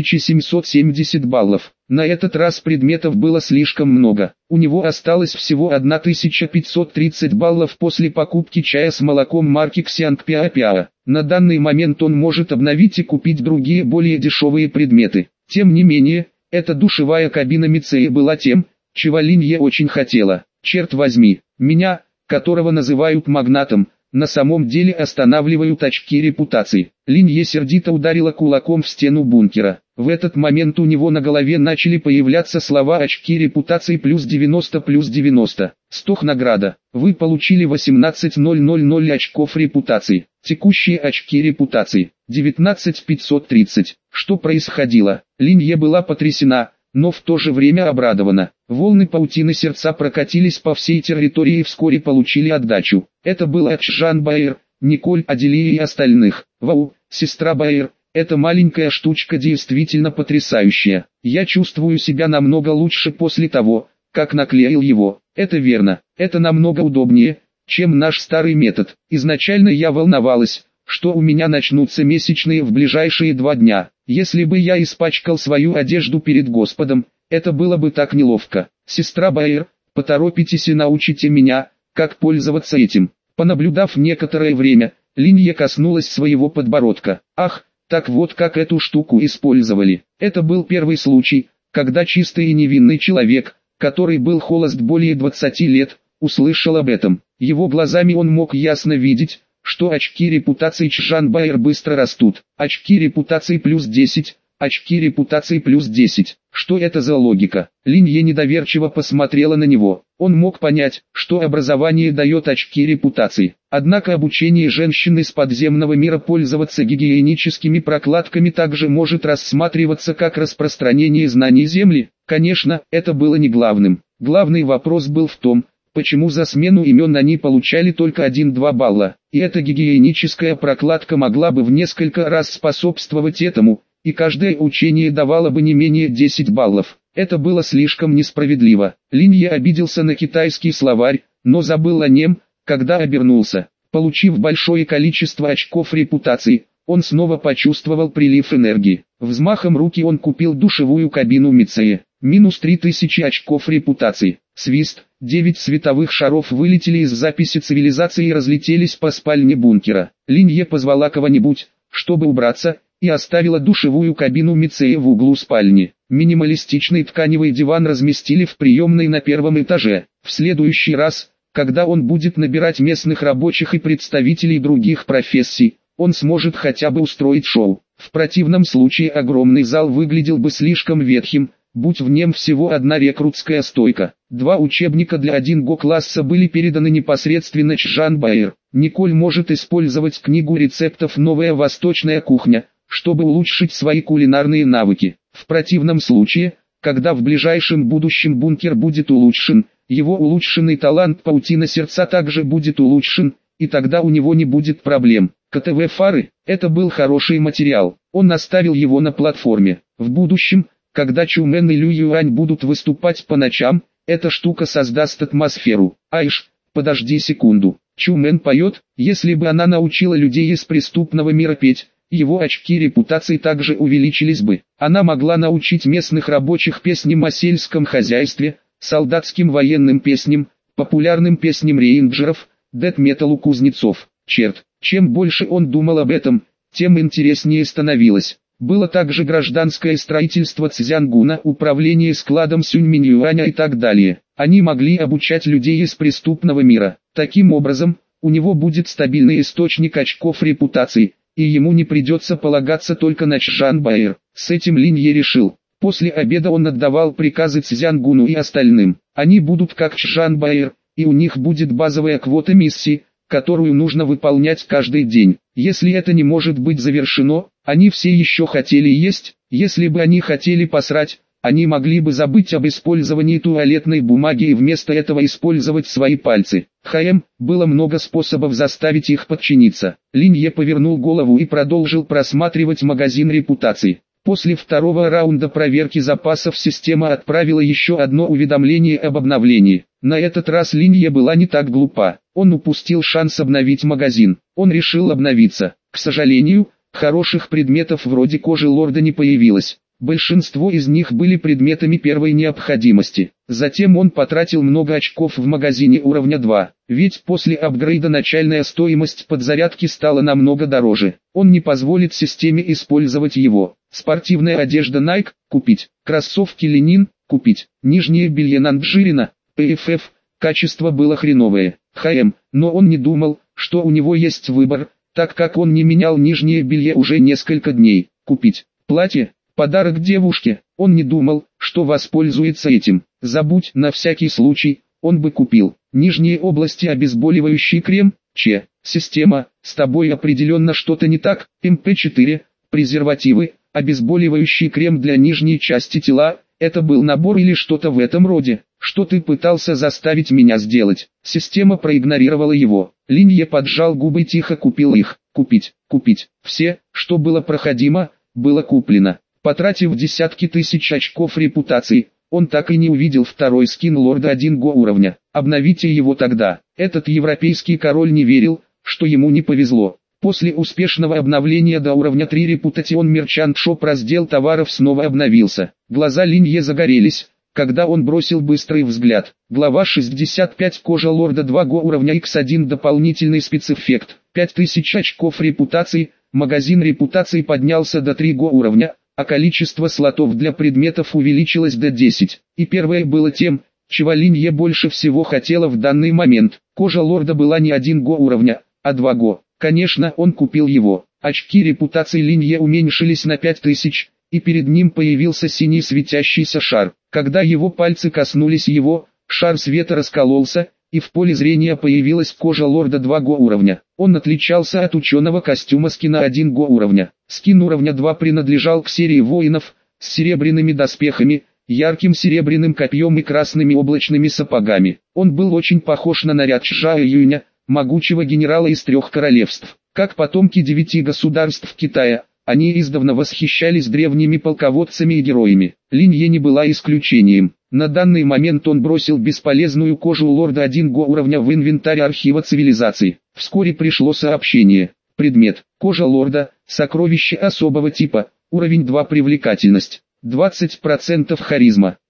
3770 баллов. На этот раз предметов было слишком много. У него осталось всего 1530 баллов после покупки чая с молоком марки Xiangpia. На данный момент он может обновить и купить другие более дешевые предметы. Тем не менее, эта душевая кабина Мицея была тем, чего Линье очень хотела. Черт возьми, меня, которого называют магнатом, на самом деле останавливают очки репутации. Линье сердито ударила кулаком в стену бункера. В этот момент у него на голове начали появляться слова «очки репутации плюс 90 плюс 90». Стох награда. Вы получили 18000 очков репутации. Текущие очки репутации. 19530. Что происходило? Линье была потрясена, но в то же время обрадована. Волны паутины сердца прокатились по всей территории и вскоре получили отдачу. Это был Чжан Баэр, Николь, Аделия и остальных. Вау, сестра Баэр, эта маленькая штучка действительно потрясающая. Я чувствую себя намного лучше после того, как наклеил его. Это верно, это намного удобнее, чем наш старый метод. Изначально я волновалась, что у меня начнутся месячные в ближайшие 2 дня. Если бы я испачкал свою одежду перед Господом, это было бы так неловко. Сестра Баэр, поторопитесь и научите меня, как пользоваться этим. Понаблюдав некоторое время, Линье коснулась своего подбородка. Ах, так вот как эту штуку использовали. Это был первый случай, когда чистый и невинный человек, который был холост более 20 лет, услышал об этом. Его глазами он мог ясно видеть, что очки репутации Чжан Баэр быстро растут. Очки репутации плюс 10, очки репутации плюс 10. Что это за логика? Линье недоверчиво посмотрела на него. Он мог понять, что образование дает очки репутации. Однако обучение женщины с подземного мира пользоваться гигиеническими прокладками также может рассматриваться как распространение знаний Земли. Конечно, это было не главным. Главный вопрос был в том, почему за смену имен они получали только 1-2 балла. И эта гигиеническая прокладка могла бы в несколько раз способствовать этому, и каждое учение давало бы не менее 10 баллов. Это было слишком несправедливо. Линье обиделся на китайский словарь, но забыл о нем, когда обернулся. Получив большое количество очков репутации, он снова почувствовал прилив энергии. Взмахом руки он купил душевую кабину Мицея. Минус 3000 очков репутации. Свист. 9 световых шаров вылетели из записи цивилизации и разлетелись по спальне бункера. Линье позвала кого-нибудь, чтобы убраться, и оставила душевую кабину Мицея в углу спальни. Минималистичный тканевый диван разместили в приемной на 1-м этаже. В следующий раз, когда он будет набирать местных рабочих и представителей других профессий, он сможет хотя бы устроить шоу. В противном случае огромный зал выглядел бы слишком ветхим, будь в нем всего одна рекрутская стойка. 2 учебника для 1Го класса были переданы непосредственно Чжан Баэр. Николь может использовать книгу рецептов «Новая восточная кухня», чтобы улучшить свои кулинарные навыки. В противном случае, когда в ближайшем будущем бункер будет улучшен, его улучшенный талант паутина сердца также будет улучшен, и тогда у него не будет проблем. КТВ-фары – это был хороший материал. Он оставил его на платформе. В будущем, когда Чумен и Лю Юань будут выступать по ночам, эта штука создаст атмосферу. Айш, подожди секунду. Чумен поет, если бы она научила людей из преступного мира петь, его очки репутации также увеличились бы. Она могла научить местных рабочих песням о сельском хозяйстве, солдатским военным песням, популярным песням рейнджеров, дэт-металу кузнецов. Черт, чем больше он думал об этом, тем интереснее становилось. Было также гражданское строительство Цзянгуна, управление складом Сюньминь-Юаня и так далее. Они могли обучать людей из преступного мира. Таким образом, у него будет стабильный источник очков репутации, и ему не придется полагаться только на Чжан Баэр. С этим Линье решил. После обеда он отдавал приказы Цзянгуну и остальным. Они будут как Чжан Баэр, и у них будет базовая квота миссий, которую нужно выполнять каждый день. Если это не может быть завершено, они все еще хотели есть. Если бы они хотели посрать, они могли бы забыть об использовании туалетной бумаги и вместо этого использовать свои пальцы. Было много способов заставить их подчиниться. Линье повернул голову и продолжил просматривать магазин репутаций. После второго раунда проверки запасов система отправила еще одно уведомление об обновлении. На этот раз Линье была не так глупа. Он упустил шанс обновить магазин. Он решил обновиться. К сожалению, хороших предметов вроде кожи лорда не появилось. Большинство из них были предметами первой необходимости. Затем он потратил много очков в магазине уровня 2, ведь после апгрейда начальная стоимость подзарядки стала намного дороже. Он не позволит системе использовать его. Спортивная одежда Nike – купить. Кроссовки Ленин – купить. Нижнее белье Нанджирина – PFF. Качество было хреновое. Но он не думал, что у него есть выбор, так как он не менял нижнее белье уже несколько дней. Купить. Платье. Подарок девушке. Он не думал, что воспользуется этим. Забудь, на всякий случай, он бы купил. Нижние области обезболивающий крем. Система, с тобой определенно что-то не так. МП4. Презервативы, обезболивающий крем для нижней части тела. Это был набор или что-то в этом роде. Что ты пытался заставить меня сделать? Система проигнорировала его. Линье поджал губы и тихо купил их. Купить. Все, что было проходимо, было куплено. Потратив десятки тысяч очков репутации, он так и не увидел второй скин лорда 1 го уровня. Обновите его тогда. Этот европейский король не верил, что ему не повезло. После успешного обновления до уровня 3 Reputation Merchant Shop раздел товаров снова обновился. Глаза Линье загорелись, когда он бросил быстрый взгляд. Глава 65. Кожа лорда 2 го уровня X1. Дополнительный спецэффект. 5000 очков репутации. Магазин репутации поднялся до 3 го уровня, а количество слотов для предметов увеличилось до 10. И первое было тем, чего Линье больше всего хотела в данный момент. Кожа лорда была не 1 го уровня, а 2 го. Конечно, он купил его. Очки репутации Линье уменьшились на 5000, и перед ним появился синий светящийся шар. Когда его пальцы коснулись его, шар света раскололся, и в поле зрения появилась кожа лорда 2 го уровня. Он отличался от ученого костюма скина 1 го уровня. Скин уровня 2 принадлежал к серии воинов, с серебряными доспехами, ярким серебряным копьем и красными облачными сапогами. Он был очень похож на наряд Чжао Юня, могучего генерала из 3 королевств. Как потомки 9 государств Китая, они издавна восхищались древними полководцами и героями. Линье не была исключением. На данный момент он бросил бесполезную кожу лорда 1 го уровня в инвентарь архива цивилизаций. Вскоре пришло сообщение. Предмет. Кожа лорда, сокровище особого типа, уровень 2 привлекательность. 20% харизма,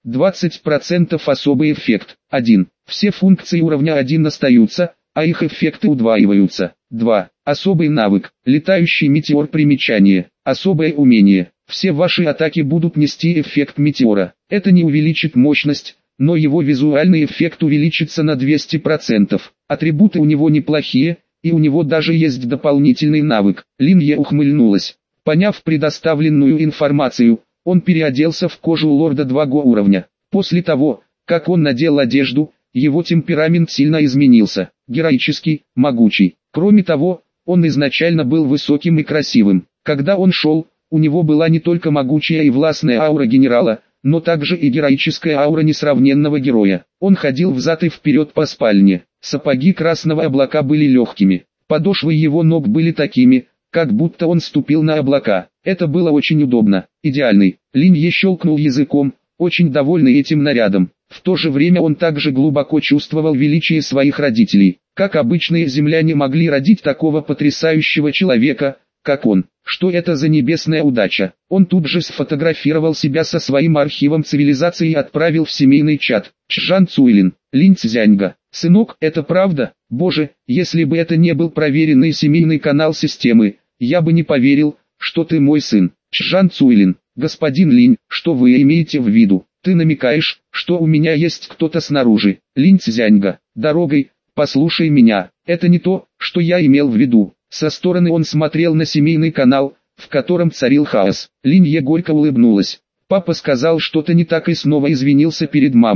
20% особый эффект. 1. Все функции уровня 1 остаются, а их эффекты удваиваются. 2. Особый навык, летающий метеор. Примечание, особое умение. Все ваши атаки будут нести эффект метеора. Это не увеличит мощность, но его визуальный эффект увеличится на 200%. Атрибуты у него неплохие, и у него даже есть дополнительный навык. Линье ухмыльнулась. Поняв предоставленную информацию, он переоделся в кожу лорда 2 го уровня. После того, как он надел одежду, его темперамент сильно изменился. Героический, могучий. Кроме того, он изначально был высоким и красивым. Когда он шел, у него была не только могучая и властная аура генерала, но также и героическая аура несравненного героя. Он ходил взад и вперед по спальне. Сапоги красного облака были легкими. Подошвы его ног были такими, как будто он ступил на облака. Это было очень удобно. Идеальный. Линье щелкнул языком, очень довольный этим нарядом. В то же время он также глубоко чувствовал величие своих родителей. Как обычные земляне могли родить такого потрясающего человека, как он? Что это за небесная удача? Он тут же сфотографировал себя со своим архивом цивилизации и отправил в семейный чат. Чжан Цуйлин, Линь Цзяньга. Сынок, это правда? Боже, если бы это не был проверенный семейный канал системы, я бы не поверил, что ты мой сын. Чжан Цуйлин, господин Линь, что вы имеете в виду? Ты намекаешь, что у меня есть кто-то снаружи. Линь Цзяньга, дорогой, послушай меня, это не то, что я имел в виду. Со стороны он смотрел на семейный канал, в котором царил хаос. Линье горько улыбнулась. Папа сказал что-то не так и снова извинился перед мамой.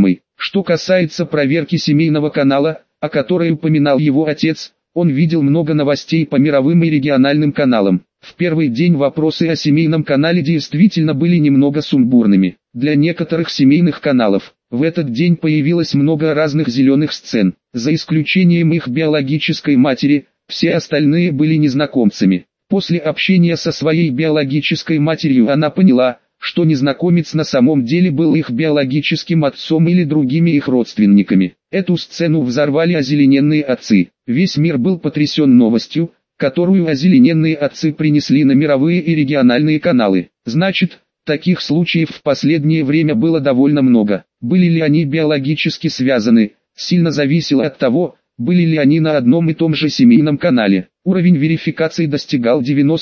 Что касается проверки семейного канала, о которой упоминал его отец, он видел много новостей по мировым и региональным каналам. В первый день вопросы о семейном канале действительно были немного сумбурными. Для некоторых семейных каналов в этот день появилось много разных зеленых сцен. За исключением их биологической матери, все остальные были незнакомцами. После общения со своей биологической матерью она поняла, что незнакомец на самом деле был их биологическим отцом или другими их родственниками. Эту сцену взорвали озелененные отцы. Весь мир был потрясен новостью, которую озелененные отцы принесли на мировые и региональные каналы. Значит, таких случаев в последнее время было довольно много. Были ли они биологически связаны, сильно зависело от того, были ли они на одном и том же семейном канале. Уровень верификации достигал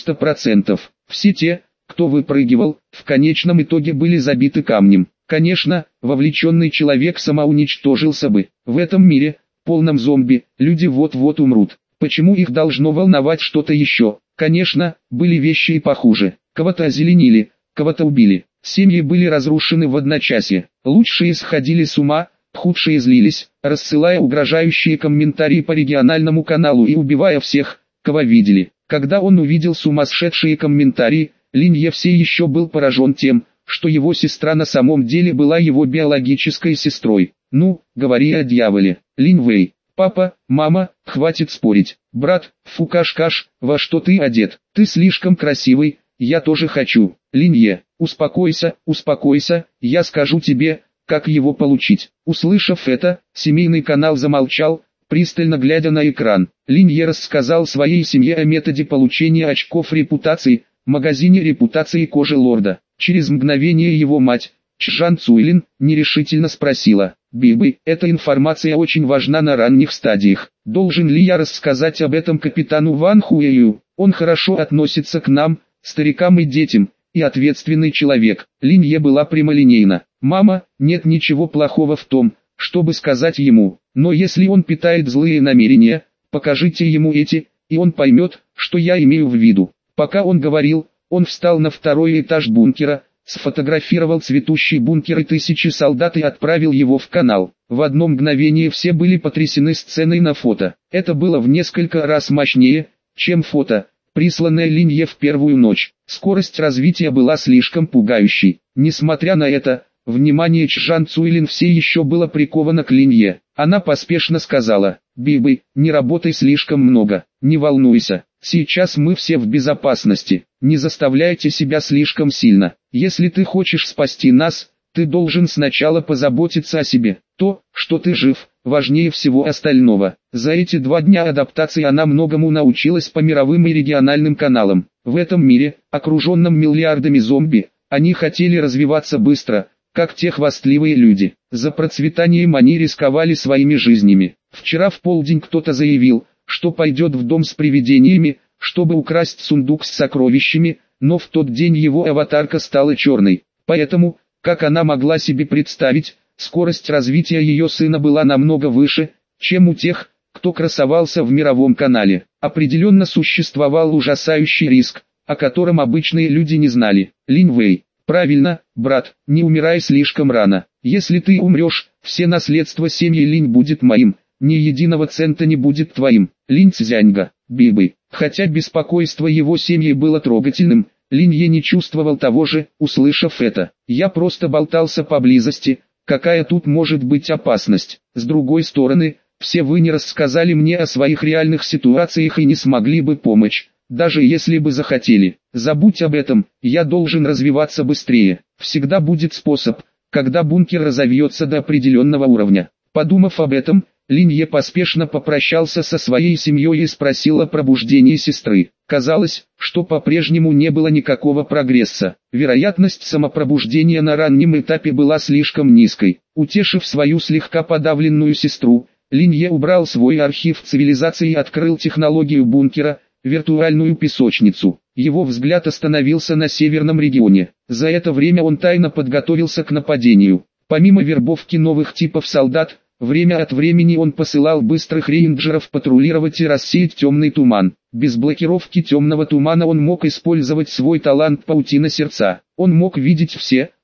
90%. Все те, кто выпрыгивал, в конечном итоге были забиты камнем. Конечно, вовлеченный человек самоуничтожился бы. В этом мире, полном зомби, люди вот-вот умрут. Почему их должно волновать что-то еще? Конечно, были вещи и похуже. Кого-то озеленили, кого-то убили. Семьи были разрушены в одночасье. Лучшие сходили с ума, худшие злились, рассылая угрожающие комментарии по региональному каналу и убивая всех, кого видели. Когда он увидел сумасшедшие комментарии, Линье все еще был поражен тем, что его сестра на самом деле была его биологической сестрой. Ну, говори о дьяволе. Линь Вэй. Папа, мама, хватит спорить. Брат, фу каш-каш, во что ты одет? Ты слишком красивый, я тоже хочу. Линье, успокойся, успокойся, я скажу тебе, как его получить. Услышав это, семейный канал замолчал, пристально глядя на экран. Линье рассказал своей семье о методе получения очков репутации, магазине репутации кожи лорда. Через мгновение его мать, Чжан Цуйлин, нерешительно спросила: «Биби, эта информация очень важна на ранних стадиях. Должен ли я рассказать об этом капитану Ван Хуэю? Он хорошо относится к нам, старикам и детям, и ответственный человек». Линье была прямолинейна. «Мама, нет ничего плохого в том, чтобы сказать ему, но если он питает злые намерения, покажите ему эти, и он поймет, что я имею в виду». Пока он говорил, он встал на второй этаж бункера, сфотографировал цветущий бункер и тысячи солдат и отправил его в канал. В одно мгновение все были потрясены сценой на фото. Это было в несколько раз мощнее, чем фото, присланное Линье в первую ночь. Скорость развития была слишком пугающей. Несмотря на это, внимание Чжан Цуйлин все еще было приковано к Линье. Она поспешно сказала: «Биби, не работай слишком много, не волнуйся. Сейчас мы все в безопасности, не заставляйте себя слишком сильно. Если ты хочешь спасти нас, ты должен сначала позаботиться о себе. То, что ты жив, важнее всего остального». За эти 2 дня адаптации она многому научилась по мировым и региональным каналам. В этом мире, окруженном миллиардами зомби, они хотели развиваться быстро, как те хвастливые люди. За процветанием они рисковали своими жизнями. Вчера в полдень кто-то заявил, что пойдет в дом с привидениями, чтобы украсть сундук с сокровищами, но в тот день его аватарка стала черной. Поэтому, как она могла себе представить, скорость развития ее сына была намного выше, чем у тех, кто красовался в мировом канале. Определенно существовал ужасающий риск, о котором обычные люди не знали. Линь Вэй: «Правильно, брат, не умирай слишком рано. Если ты умрешь, все наследство семьи Линь будет моим, ни единого цента не будет твоим». Линь Цзяньга: «Биби». Хотя беспокойство его семьи было трогательным, Линье не чувствовал того же, услышав это. «Я просто болтался поблизости, какая тут может быть опасность? С другой стороны, все вы не рассказали мне о своих реальных ситуациях и не смогли бы помочь, даже если бы захотели. Забудь об этом, я должен развиваться быстрее. Всегда будет способ, когда бункер разовьется до определенного уровня». Подумав об этом, Линье поспешно попрощался со своей семьей и спросил о пробуждении сестры. Казалось, что по-прежнему не было никакого прогресса. Вероятность самопробуждения на раннем этапе была слишком низкой. Утешив свою слегка подавленную сестру, Линье убрал свой архив цивилизации и открыл технологию бункера, виртуальную песочницу. Его взгляд остановился на северном регионе. За это время он тайно подготовился к нападению. Помимо вербовки новых типов солдат, время от времени он посылал быстрых рейнджеров патрулировать и рассеять темный туман. Без блокировки темного тумана он мог использовать свой талант паутина сердца. Он мог видеть все,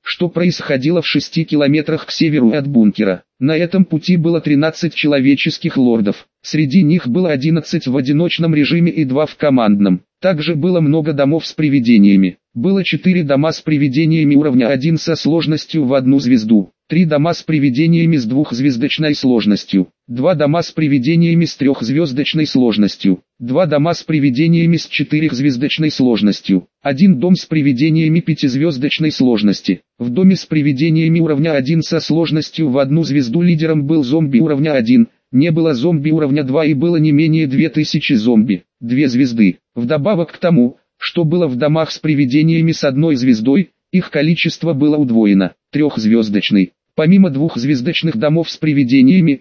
что происходило в 6 километрах к северу от бункера. На этом пути было 13 человеческих лордов. Среди них было 11 в одиночном режиме и 2 в командном. Также было много домов с привидениями. Было 4 дома с привидениями уровня 1 со сложностью в 1 звезду. 3 дома с привидениями с 2-звездочной сложностью, 2 дома с привидениями с 3-звездочной сложностью, 2 дома с привидениями с 4-звездочной сложностью, 1 дом с привидениями 5-звездочной сложности. В доме с привидениями уровня 1 со сложностью в 1 звезду лидером был зомби уровня 1, не было зомби уровня 2 и было не менее 2000 зомби, 2 звезды. Вдобавок к тому, что было в домах с привидениями с 1 звездой, их количество было удвоено, 3-звездочный. Помимо 2-звездочных домов с привидениями,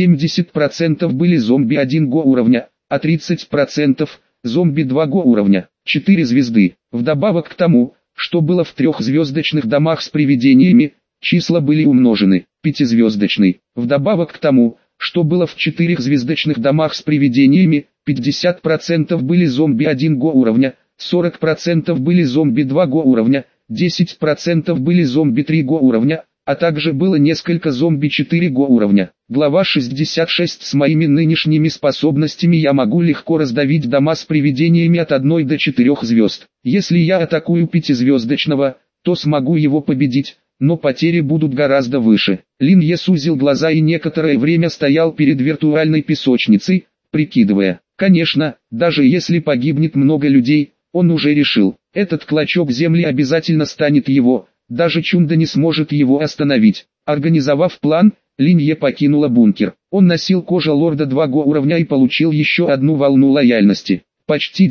70% были зомби 1 го уровня, а 30% зомби 2 го уровня, 4 звезды. Вдобавок к тому, что было в 3-звездочных домах с привидениями, числа были умножены, 5-звездочный. Вдобавок к тому, что было в 4-звездочных домах с привидениями, 50% были зомби 1 го уровня, 40% были зомби 2 го уровня, 10% были зомби 3 го уровня, а также было несколько зомби 4 го уровня. Глава 66. С моими нынешними способностями я могу легко раздавить дома с привидениями от 1 до 4 звезд. Если я атакую 5-звездочного, то смогу его победить, но потери будут гораздо выше. Лин Е сузил глаза и некоторое время стоял перед виртуальной песочницей, прикидывая. Конечно, даже если погибнет много людей, он уже решил, этот клочок земли обязательно станет его. Даже Чунда не сможет его остановить. Организовав план, Лин Е покинула бункер. Он носил кожу лорда 2 го уровня и получил еще одну волну лояльности. Почти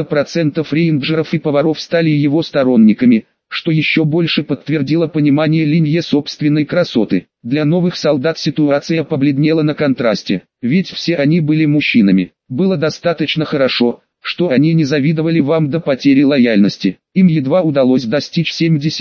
90% рейнджеров и поваров стали его сторонниками, что еще больше подтвердило понимание Лин Е собственной красоты. Для новых солдат ситуация побледнела на контрасте, ведь все они были мужчинами. Было достаточно хорошо, что они не завидовали вам до потери лояльности. Им едва удалось достичь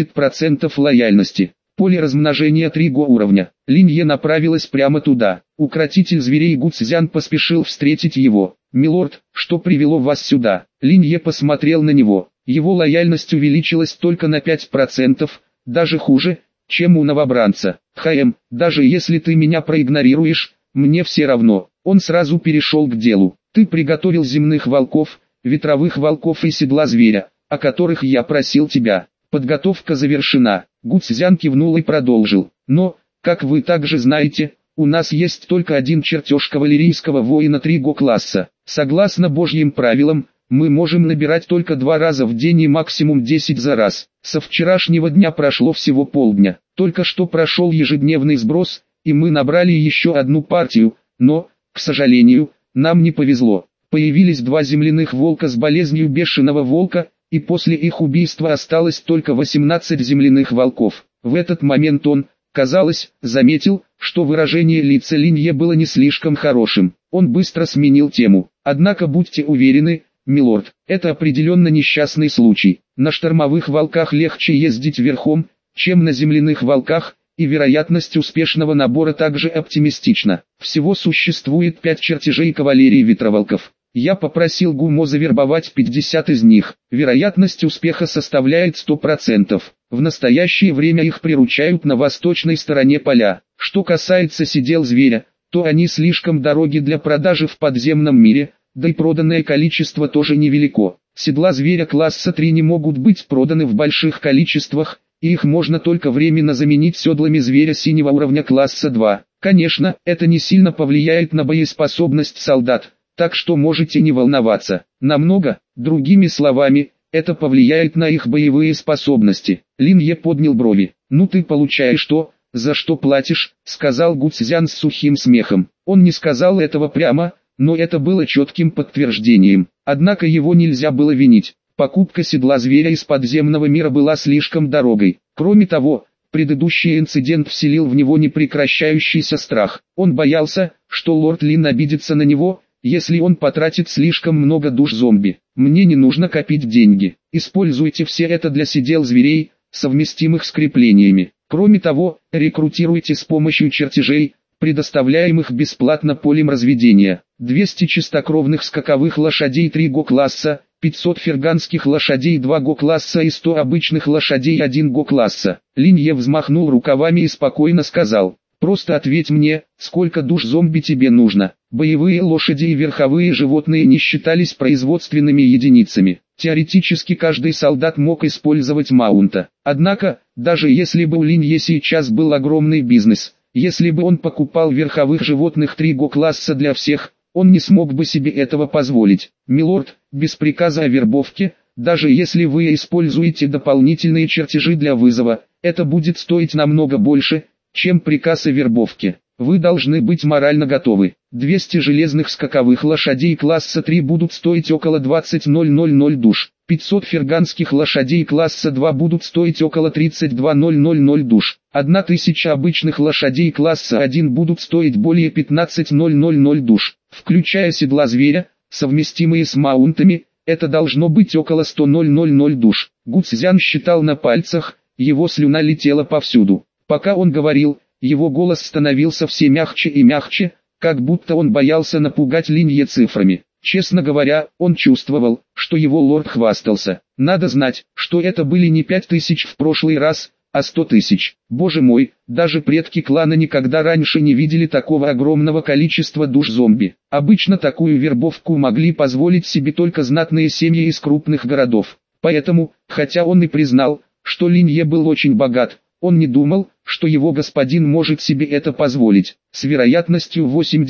70% лояльности. Поле размножения 3 го уровня. Лин Е направилась прямо туда. Укротитель зверей Гу Цзян поспешил встретить его. «Милорд, что привело вас сюда?» Лин Е посмотрел на него. Его лояльность увеличилась только на 5%, даже хуже, чем у новобранца. Даже если ты меня проигнорируешь, мне все равно». Он сразу перешел к делу. «Ты приготовил земных волков, ветровых волков и седла зверя, о которых я просил тебя. Подготовка завершена». Гу Цзян кивнул и продолжил. «Но, как вы также знаете, у нас есть только один чертеж кавалерийского воина 3 го класса. Согласно божьим правилам, мы можем набирать только 2 раза в день и максимум 10 за раз. Со вчерашнего дня прошло всего полдня. Только что прошел ежедневный сброс, и мы набрали еще одну партию, но, к сожалению, нам не повезло. Появились 2 земляных волка с болезнью бешеного волка, и после их убийства осталось только 18 земляных волков». В этот момент он, казалось, заметил, что выражение лица Лин Е было не слишком хорошим. Он быстро сменил тему. «Однако будьте уверены, милорд, это определенно несчастный случай. На штормовых волках легче ездить верхом, чем на земляных волках, и вероятность успешного набора также оптимистична. Всего существует 5 чертежей кавалерии ветроволков. Я попросил Гумо завербовать 50 из них. Вероятность успеха составляет 100%. В настоящее время их приручают на восточной стороне поля. Что касается седел зверя, то они слишком дороги для продажи в подземном мире, да и проданное количество тоже невелико. Седла зверя класса 3 не могут быть проданы в больших количествах, и их можно только временно заменить седлами зверя синего уровня класса 2. Конечно, это не сильно повлияет на боеспособность солдат, так что можете не волноваться. Намного, другими словами, это повлияет на их боевые способности. Лин Е поднял брови. «Ну ты получаешь то, за что платишь», — сказал Гу Цзян с сухим смехом. Он не сказал этого прямо, но это было четким подтверждением. Однако его нельзя было винить. Покупка седла зверя из подземного мира была слишком дорогой. Кроме того, предыдущий инцидент вселил в него непрекращающийся страх. Он боялся, что лорд Лин обидится на него, если он потратит слишком много душ зомби. «Мне не нужно копить деньги. Используйте все это для седел зверей, совместимых с креплениями. Кроме того, рекрутируйте с помощью чертежей, предоставляемых бесплатно полем разведения. 200 чистокровных скаковых лошадей 3 го класса, 500 ферганских лошадей 2 го-класса и 100 обычных лошадей 1 го-класса. Линье взмахнул рукавами и спокойно сказал: «Просто ответь мне, сколько душ зомби тебе нужно». Боевые лошади и верховые животные не считались производственными единицами. Теоретически каждый солдат мог использовать маунта. Однако, даже если бы у Линье сейчас был огромный бизнес, если бы он покупал верховых животных 3 го-класса для всех, он не смог бы себе этого позволить. «Милорд, без приказа о вербовке, даже если вы используете дополнительные чертежи для вызова, это будет стоить намного больше, чем приказ о вербовке. Вы должны быть морально готовы. 200 железных скаковых лошадей класса 3 будут стоить около 20,000 душ. 500 ферганских лошадей класса 2 будут стоить около 32,000 душ. 1000 обычных лошадей класса 1 будут стоить более 15,000 душ. Включая седла зверя, совместимые с маунтами, это должно быть около 100,000 душ. Гуцзян считал на пальцах, его слюна летела повсюду. Пока он говорил, его голос становился все мягче и мягче, как будто он боялся напугать Линье цифрами. Честно говоря, он чувствовал, что его лорд хвастался. Надо знать, что это были не 5000 в прошлый раз, а 100 тысяч. Боже мой, даже предки клана никогда раньше не видели такого огромного количества душ зомби. Обычно такую вербовку могли позволить себе только знатные семьи из крупных городов. Поэтому, хотя он и признал, что Линье был очень богат, он не думал, что его господин может себе это позволить. С вероятностью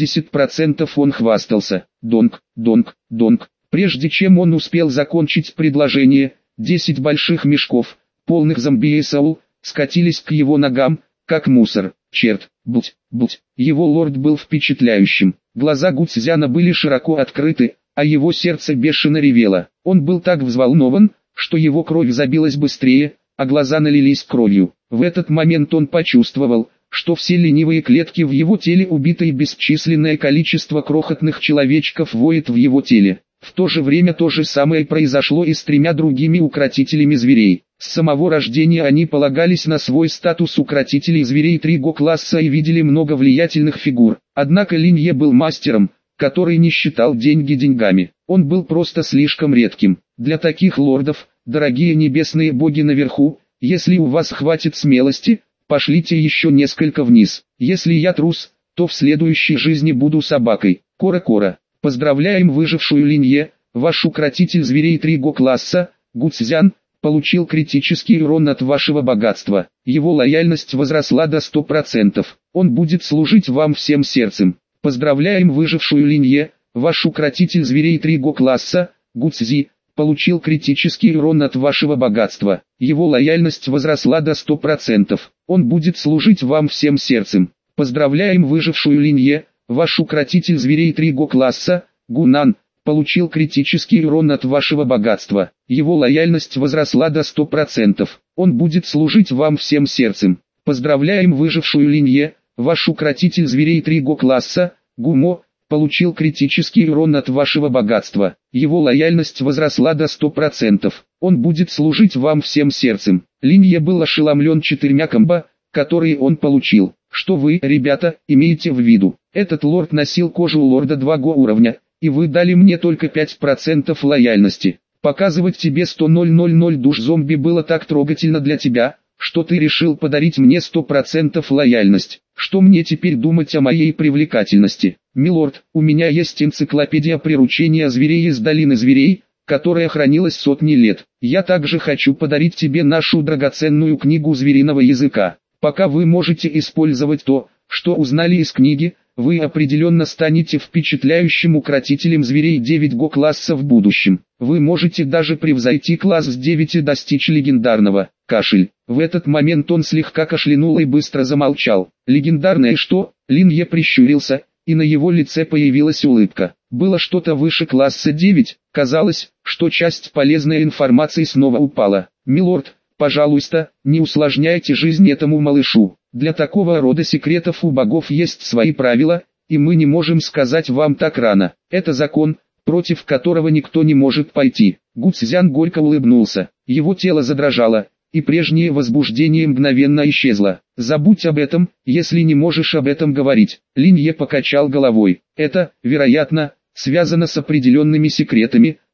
80% он хвастался. Донг, донг, донг. Прежде чем он успел закончить предложение, 10 больших мешков, полных зомби-эсаул, скатились к его ногам, как мусор. Черт, будь. Его лорд был впечатляющим. Глаза Гуцзяна были широко открыты, а его сердце бешено ревело. Он был так взволнован, что его кровь забилась быстрее, а глаза налились кровью. В этот момент он почувствовал, что все ленивые клетки в его теле убиты и бесчисленное количество крохотных человечков воет в его теле. В то же время то же самое произошло и с 3 другими укротителями зверей. С самого рождения они полагались на свой статус укротителей зверей 3 го-класса и видели много влиятельных фигур. Однако Линье был мастером, который не считал деньги деньгами. Он был просто слишком редким. Для таких лордов, дорогие небесные боги наверху, если у вас хватит смелости, пошлите еще несколько вниз. Если я трус, то в следующей жизни буду собакой. Кора-кора. Поздравляем выжившую Линье, ваш укротитель зверей 3 го-класса, Гуцзян, получил критический урон от вашего богатства. Его лояльность возросла до 100%. Он будет служить вам всем сердцем. Поздравляем выжившую Линье, ваш укротитель зверей 3 го-класса, Гуцзи, получил критический урон от вашего богатства. Его лояльность возросла до 100%. Он будет служить вам всем сердцем. Поздравляем выжившую Линье, ваш укротитель зверей 3 го-класса, Гунан, получил критический урон от вашего богатства. Его лояльность возросла до 100%. Он будет служить вам всем сердцем. Поздравляем выжившую Линье, ваш укротитель зверей 3 го-класса, Гумо, получил критический урон от вашего богатства. Его лояльность возросла до 100%. Он будет служить вам всем сердцем. Линье был ошеломлен 4 комбо, которые он получил. Что вы, ребята, имеете в виду? Этот лорд носил кожу лорда 2 уровня, и вы дали мне только 5% лояльности. Показывать тебе 100,000 душ зомби было так трогательно для тебя, что ты решил подарить мне 100% лояльность. Что мне теперь думать о моей привлекательности? Милорд, у меня есть энциклопедия приручения зверей из долины зверей, которая хранилась сотни лет. Я также хочу подарить тебе нашу драгоценную книгу звериного языка. Пока вы можете использовать то, что узнали из книги, вы определенно станете впечатляющим укротителем зверей 9 го-класса в будущем. Вы можете даже превзойти класс с 9 и достичь легендарного. Кашель. В этот момент он слегка кашлянул и быстро замолчал. Легендарное что? Линье прищурился, и на его лице появилась улыбка. Было что-то выше класса 9, казалось, что часть полезной информации снова упала. Милорд, пожалуйста, не усложняйте жизнь этому малышу. Для такого рода секретов у богов есть свои правила, и мы не можем сказать вам так рано. Это закон, против которого никто не может пойти. Гуцзян горько улыбнулся. Его тело задрожало, и прежнее возбуждение мгновенно исчезло. Забудь об этом, если не можешь об этом говорить. Линье покачал головой. Это, вероятно, связано с определенными секретами,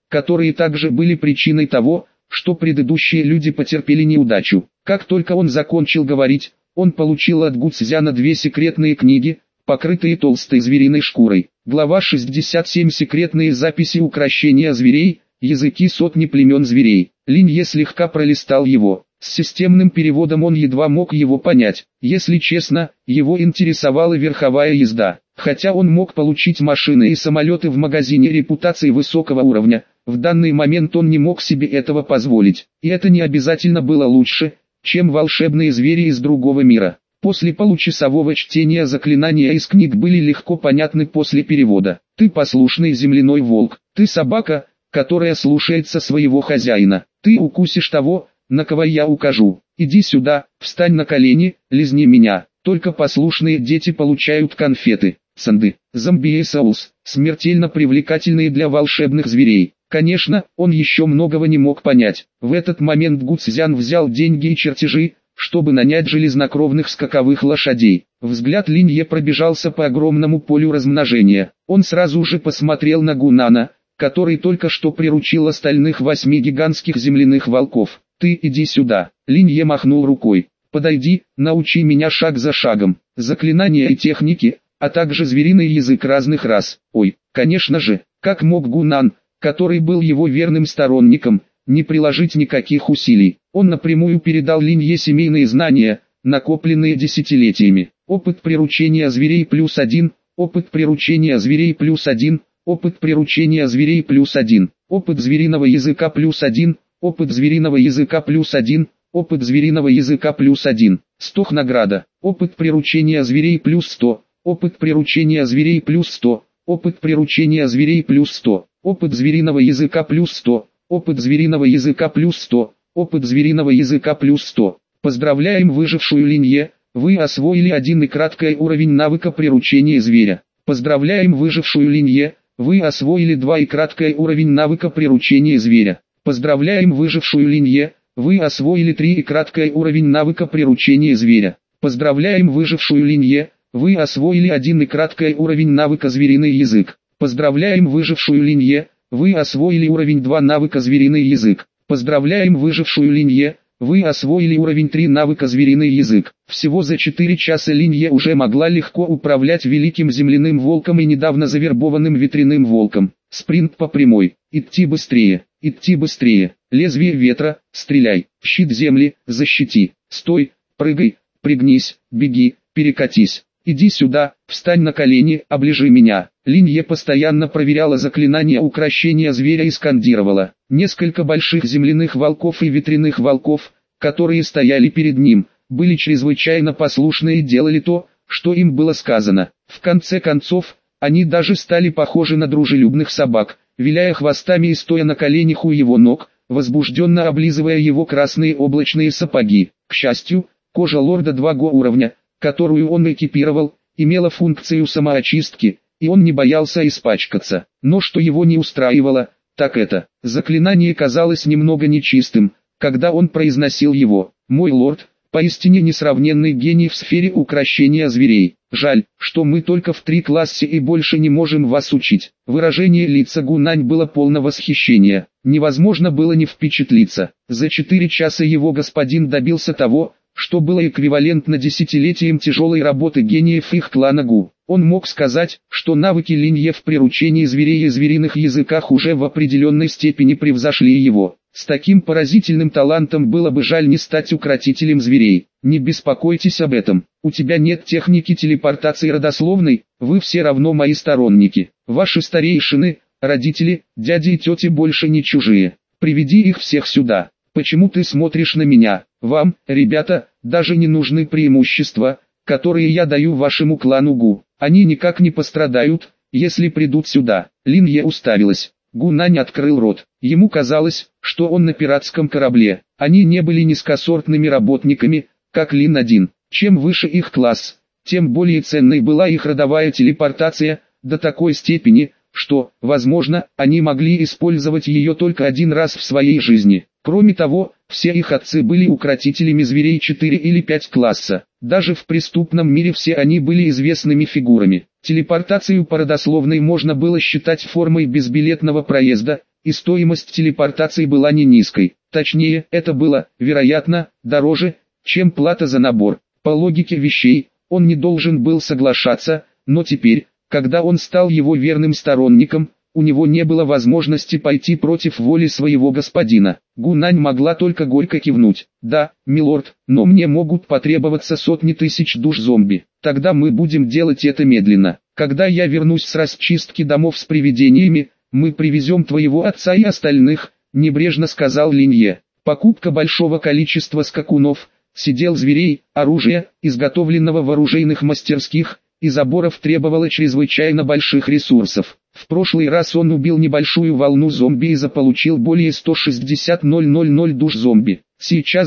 которые также были причиной того, что предыдущие люди потерпели неудачу. Как только он закончил говорить, он получил от Гуцзяна 2 секретные книги, покрытые толстой звериной шкурой. Глава 67. Секретные записи укрощения зверей, языки сотни племен зверей. Линье слегка пролистал его. С системным переводом он едва мог его понять. Если честно, его интересовала верховая езда. Хотя он мог получить машины и самолеты в магазине репутации высокого уровня, в данный момент он не мог себе этого позволить. И это не обязательно было лучше, чем волшебные звери из другого мира. После получасового чтения заклинания из книг были легко понятны после перевода. Ты послушный земляной волк, ты собака, которая слушается своего хозяина. Ты укусишь того, на кого я укажу. Иди сюда, встань на колени, лизни меня. Только послушные дети получают конфеты. Санды, зомби и соус, смертельно привлекательные для волшебных зверей. Конечно, он еще многого не мог понять. В этот момент Гуцзян взял деньги и чертежи, чтобы нанять железнокровных скаковых лошадей. Взгляд Линье пробежался по огромному полю размножения. Он сразу же посмотрел на Гунана, который только что приручил остальных 8 гигантских земляных волков. «Ты иди сюда». Линье махнул рукой. «Подойди, научи меня шаг за шагом. Заклинания и техники, а также звериный язык разных рас». Ой, конечно же, как мог Гунан, который был его верным сторонником, не приложить никаких усилий. Он напрямую передал Линье семейные знания, накопленные десятилетиями. Опыт приручения зверей +1, опыт приручения зверей +1, опыт приручения зверей +1, опыт звериного языка +1, опыт звериного языка +1, опыт звериного языка +1. 100 награда. Опыт приручения зверей +100, опыт приручения зверей +100, опыт приручения зверей +100, опыт звериного языка +100, опыт звериного языка +100, опыт звериного языка +100. Поздравляем выжившую Линье, вы освоили 1 и краткий уровень навыка приручения зверя. Поздравляем выжившую Линье, вы освоили 2 и краткий уровень навыка приручения зверя. Поздравляем выжившую Линье, вы освоили 3 и краткий уровень навыка приручения зверя. Поздравляем выжившую Линье, вы освоили 1 и краткий уровень навыка звериный язык. Поздравляем выжившую Линье, вы освоили уровень 2 навыка звериный язык. Поздравляем выжившую Линье, вы освоили уровень 3 навыка звериный язык. Всего за 4 часа Линье уже могла легко управлять великим земляным волком и недавно завербованным ветряным волком. Спринт по прямой. Идти быстрее. Идти быстрее. Лезвие ветра, стреляй. Щит земли, защити. Стой, прыгай, пригнись, беги, перекатись. Иди сюда, встань на колени, оближи меня. Линье постоянно проверяла заклинание укрощения зверя и скандировала. Несколько больших земляных волков и ветряных волков, которые стояли перед ним, были чрезвычайно послушны и делали то, что им было сказано. В конце концов, они даже стали похожи на дружелюбных собак, виляя хвостами и стоя на коленях у его ног, возбужденно облизывая его красные облачные сапоги. К счастью, кожа лорда 2 уровня, которую он экипировал, имела функцию самоочистки, и он не боялся испачкаться. Но что его не устраивало, так это, заклинание казалось немного нечистым, когда он произносил его. «Мой лорд, поистине несравненный гений в сфере укрощения зверей. Жаль, что мы только в 3 классе и больше не можем вас учить». Выражение лица Гунань было полно восхищения. Невозможно было не впечатлиться. За 4 часа его господин добился того, что было эквивалентно десятилетиям тяжелой работы гениев их клана Гу. Он мог сказать, что навыки Линье в приручении зверей и звериных языках уже в определенной степени превзошли его. С таким поразительным талантом было бы жаль не стать укротителем зверей. Не беспокойтесь об этом. У тебя нет техники телепортации родословной, вы все равно мои сторонники. Ваши старейшины, родители, дяди и тети больше не чужие. Приведи их всех сюда. Почему ты смотришь на меня? Вам, ребята, даже не нужны преимущества, которые я даю вашему клану Гу. Они никак не пострадают, если придут сюда. Линье уставилась. Гунань открыл рот. Ему казалось, что он на пиратском корабле. Они не были низкосортными работниками, как Лин-1. Чем выше их класс, тем более ценной была их родовая телепортация, до такой степени, что, возможно, они могли использовать ее только 1 раз в своей жизни. Кроме того, все их отцы были укротителями зверей 4 или 5 класса. Даже в преступном мире все они были известными фигурами. Телепортацию по родословной можно было считать формой безбилетного проезда, и стоимость телепортации была не низкой. Точнее, это было, вероятно, дороже, чем плата за набор. По логике вещей, он не должен был соглашаться, но теперь, когда он стал его верным сторонником, у него не было возможности пойти против воли своего господина. Гунань могла только горько кивнуть. «Да, милорд, но мне могут потребоваться сотни тысяч душ зомби. Тогда мы будем делать это медленно. Когда я вернусь с расчистки домов с привидениями, мы привезем твоего отца и остальных», — небрежно сказал Линье. Покупка большого количества скакунов, сидел зверей, оружия, изготовленного в оружейных мастерских, и заборов требовало чрезвычайно больших ресурсов. В прошлый раз он убил небольшую волну зомби и заполучил более 160 000 душ зомби. Сейчас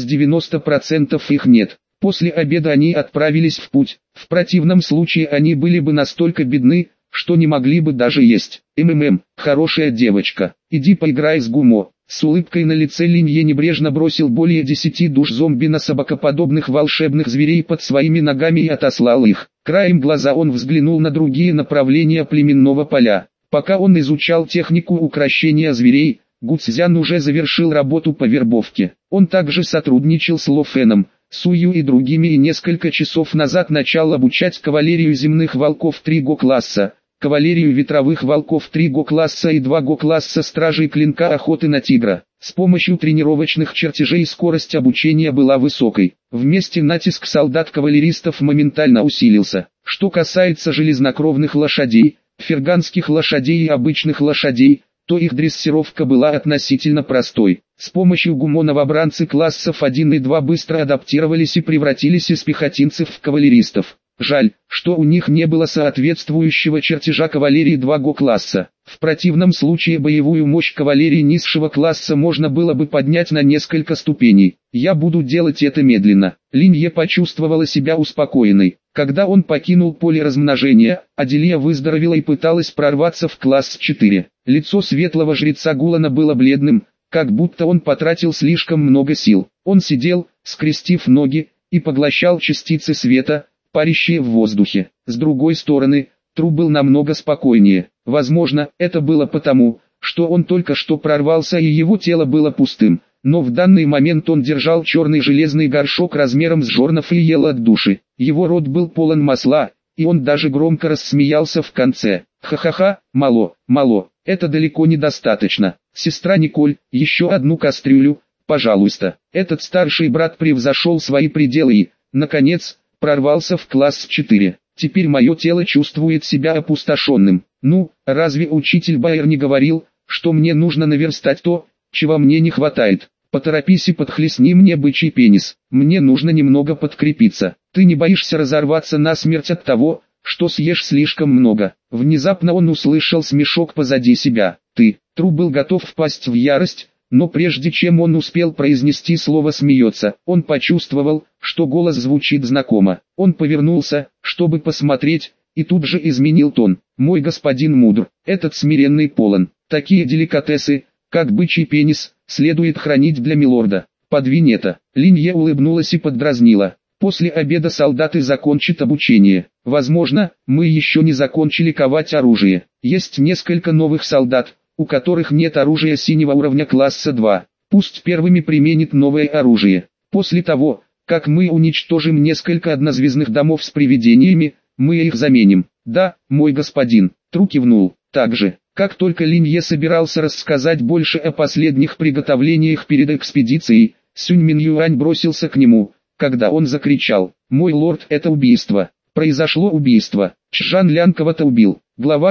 90% их нет. После обеда они отправились в путь. В противном случае они были бы настолько бедны, что не могли бы даже есть. Хорошая девочка, иди поиграй с Гумо. С улыбкой на лице Линье небрежно бросил более 10 душ зомби на собакоподобных волшебных зверей под своими ногами и отослал их. Краем глаза он взглянул на другие направления племенного поля. Пока он изучал технику укрощения зверей, Гуцзян уже завершил работу по вербовке. Он также сотрудничал с Ло Феном, Сую и другими и несколько часов назад начал обучать кавалерию земных волков 3 Го-класса, кавалерию ветровых волков 3 Го-класса и 2 Го-класса стражей клинка охоты на тигра. С помощью тренировочных чертежей скорость обучения была высокой. Вместе натиск солдат-кавалеристов моментально усилился. Что касается железнокровных лошадей, ферганских лошадей и обычных лошадей, то их дрессировка была относительно простой. С помощью Гумо новобранцы классов 1 и 2 быстро адаптировались и превратились из пехотинцев в кавалеристов. Жаль, что у них не было соответствующего чертежа кавалерии 2 Го-класса. В противном случае боевую мощь кавалерии низшего класса можно было бы поднять на несколько ступеней. Я буду делать это медленно. Линье почувствовала себя успокоенной. Когда он покинул поле размножения, Аделия выздоровела и пыталась прорваться в класс 4. Лицо светлого жреца Гулана было бледным, как будто он потратил слишком много сил. Он сидел, скрестив ноги, и поглощал частицы света, парящие в воздухе. С другой стороны, Тру был намного спокойнее. Возможно, это было потому, что он только что прорвался и его тело было пустым, но в данный момент он держал черный железный горшок размером с жернов и ел от души. Его рот был полон масла, и он даже громко рассмеялся в конце. «Ха-ха-ха, мало, это далеко недостаточно. Сестра Николь, еще одну кастрюлю, пожалуйста». Этот старший брат превзошел свои пределы и, наконец, прорвался в класс 4. Теперь мое тело чувствует себя опустошенным. Ну, разве учитель Байер не говорил, что мне нужно наверстать то, чего мне не хватает? Поторопись и подхлестни мне бычий пенис. Мне нужно немного подкрепиться. Ты не боишься разорваться насмерть от того, что съешь слишком много? Внезапно он услышал смешок позади себя. Тру был готов впасть в ярость, но прежде чем он успел произнести слово «смеется», он почувствовал, что голос звучит знакомо. Он повернулся, чтобы посмотреть, и тут же изменил тон. «Мой господин мудр, этот смиренный полон. Такие деликатесы, как бычий пенис, следует хранить для милорда. Подвинь это». Линье улыбнулась и поддразнила. «После обеда солдаты закончат обучение. Возможно, мы еще не закончили ковать оружие. Есть несколько новых солдат, у которых нет оружия синего уровня класса 2. Пусть первыми применит новое оружие. После того, как мы уничтожим несколько однозвездных домов с привидениями, мы их заменим». «Да, мой господин», Тру кивнул. Также, как только Линье собирался рассказать больше о последних приготовлениях перед экспедицией, Сюнь Минюань бросился к нему, когда он закричал: «Мой лорд, это убийство! Произошло убийство! Чжан Лян кого-то убил!» Глава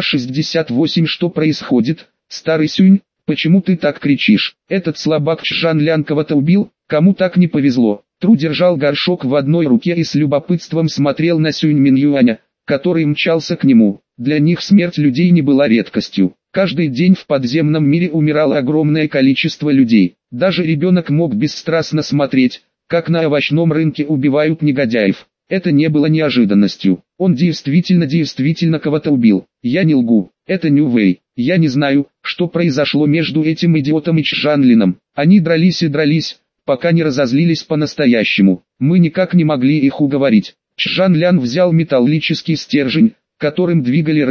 68. Что происходит? «Старый Сюнь, почему ты так кричишь? Этот слабак Чжан Лян кого-то убил? Кому так не повезло?» Тру держал горшок в одной руке и с любопытством смотрел на Сюнь Минюаня, который мчался к нему. Для них смерть людей не была редкостью. Каждый день в подземном мире умирало огромное количество людей. Даже ребенок мог бесстрастно смотреть, как на овощном рынке убивают негодяев. Это не было неожиданностью. Он действительно кого-то убил. Я не лгу. Это Ню Вэй. Я не знаю, что произошло между этим идиотом и Чжанлином. Они дрались и дрались, пока не разозлились по-настоящему. Мы никак не могли их уговорить. Чжан Лян взял металлический стержень, которым двигали рыбу,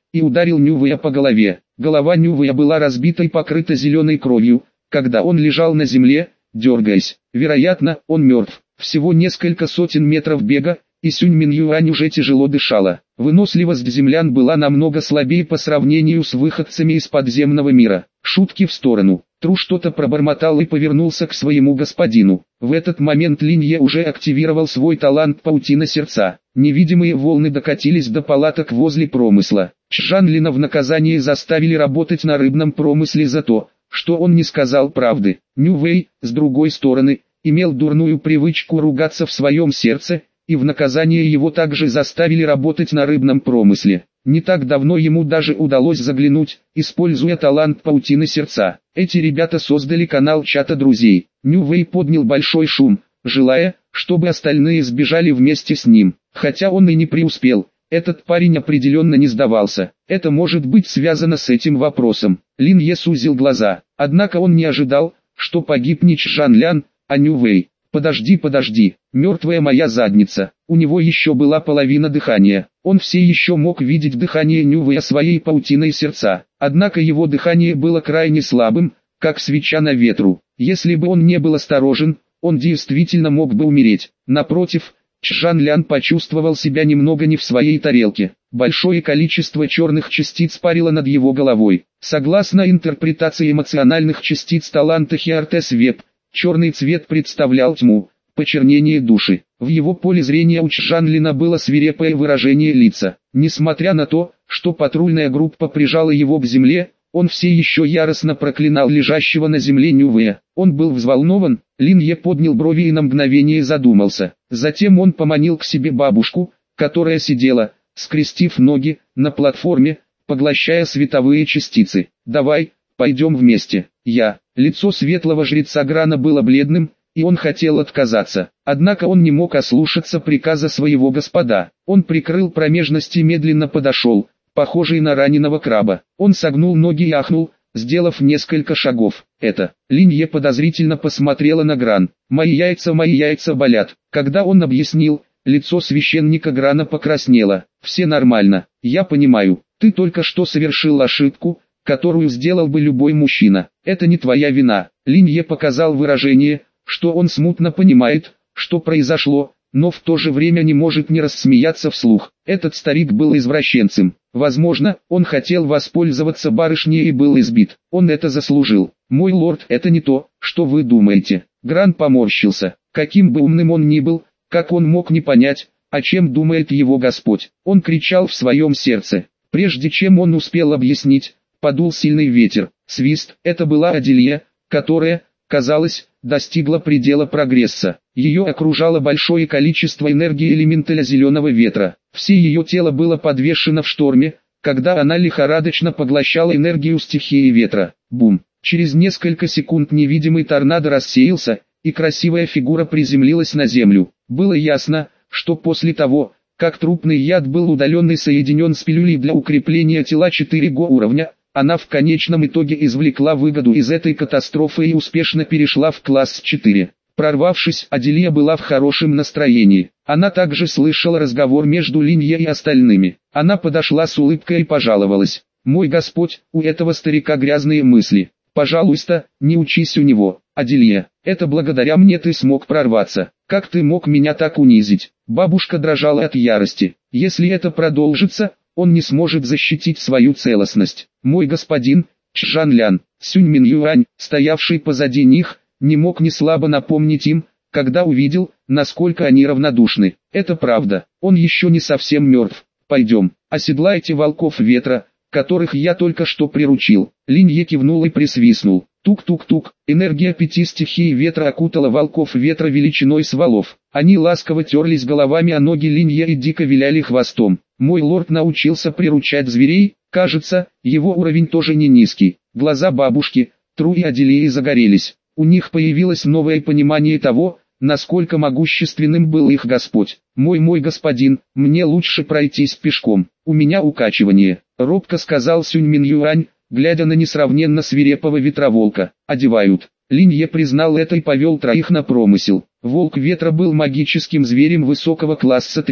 и ударил Нювея по голове. Голова Нювея была разбита и покрыта зеленой кровью, когда он лежал на земле, дергаясь. Вероятно, он мертв. Всего несколько сотен метров бега, и Сюнь Минюань уже тяжело дышала. Выносливость землян была намного слабее по сравнению с выходцами из подземного мира. Шутки в сторону. Тру что-то пробормотал и повернулся к своему господину. В этот момент Линье уже активировал свой талант паутина сердца. Невидимые волны докатились до палаток возле промысла. Чжанлина в наказание заставили работать на рыбном промысле за то, что он не сказал правды. Ню Вэй, с другой стороны, имел дурную привычку ругаться в своем сердце, и в наказание его также заставили работать на рыбном промысле. Не так давно ему даже удалось заглянуть, используя талант паутины сердца. Эти ребята создали канал чата друзей. Ню Вэй поднял большой шум, желая, чтобы остальные сбежали вместе с ним. Хотя он и не преуспел, этот парень определенно не сдавался. Это может быть связано с этим вопросом. Лин Е сузил глаза, однако он не ожидал, что погиб не Чжан Лян, а Ню Вэй. Подожди, мертвая моя задница. У него еще была половина дыхания. Он все еще мог видеть дыхание Нювэя своей паутиной сердца. Однако его дыхание было крайне слабым, как свеча на ветру. Если бы он не был осторожен, он действительно мог бы умереть. Напротив, Чжан Лян почувствовал себя немного не в своей тарелке. Большое количество черных частиц парило над его головой. Согласно интерпретации эмоциональных частиц таланта Хиартес Веб, черный цвет представлял тьму, почернение души. В его поле зрения у Чжанлина было свирепое выражение лица. Несмотря на то, что патрульная группа прижала его к земле, он все еще яростно проклинал лежащего на земле Нювэя. Он был взволнован, Лин Е поднял брови и на мгновение задумался. Затем он поманил к себе бабушку, которая сидела, скрестив ноги, на платформе, поглощая световые частицы. «Давай, пойдем вместе». Лицо светлого жреца Грана было бледным, и он хотел отказаться. Однако он не мог ослушаться приказа своего господа. Он прикрыл промежность и медленно подошел, похожий на раненого краба. Он согнул ноги и ахнул, сделав несколько шагов. Лин Е подозрительно посмотрела на Гран. Мои яйца болят». Когда он объяснил, лицо священника Грана покраснело. «Все нормально, я понимаю, ты только что совершил ошибку, которую сделал бы любой мужчина. Это не твоя вина». Лин Е показал выражение, что он смутно понимает, что произошло, но в то же время не может не рассмеяться вслух. Этот старик был извращенцем. Возможно, он хотел воспользоваться барышней и был избит. Он это заслужил. «Мой лорд, это не то, что вы думаете». Гран поморщился. Каким бы умным он ни был, как он мог не понять, о чем думает его Господь. Он кричал в своем сердце. Прежде чем он успел объяснить, подул сильный ветер. Свист. Это была Аделья, которая, казалось, достигла предела прогресса. Ее окружало большое количество энергии элементаля зеленого ветра. Все ее тело было подвешено в шторме, когда она лихорадочно поглощала энергию стихии ветра. Бум! Через несколько секунд невидимый торнадо рассеялся, и красивая фигура приземлилась на землю. Было ясно, что после того, как трупный яд был удаленно соединен с пилюлей для укрепления тела 4 уровня, она в конечном итоге извлекла выгоду из этой катастрофы и успешно перешла в класс 4. Прорвавшись, Аделья была в хорошем настроении. Она также слышала разговор между Линь Е и остальными. Она подошла с улыбкой и пожаловалась. «Мой Господь, у этого старика грязные мысли. Пожалуйста, не учись у него. Аделья, это благодаря мне ты смог прорваться. Как ты мог меня так унизить?» Бабушка дрожала от ярости. «Если это продолжится, он не сможет защитить свою целостность». «Мой господин, Чжан Лян», Сюнь Минюань, стоявший позади них, не мог ни слабо напомнить им, когда увидел, насколько они равнодушны. «Это правда, он еще не совсем мертв. Пойдем, оседлайте волков ветра, которых я только что приручил». Линь Е кивнул и присвистнул. Тук-тук-тук, энергия 5 стихий ветра окутала волков ветра величиной с валов. Они ласково терлись головами о ноги Линь Е и дико виляли хвостом. «Мой лорд научился приручать зверей, кажется, его уровень тоже не низкий». Глаза бабушки, Тру и Адельи загорелись. У них появилось новое понимание того, насколько могущественным был их Господь. Мой господин, мне лучше пройтись пешком, у меня укачивание», — робко сказал Сюнь Минюань, глядя на несравненно свирепого ветроволка. «Одевают». Линь Е признал это и повел троих на промысел. Волк ветра был магическим зверем высокого класса 3,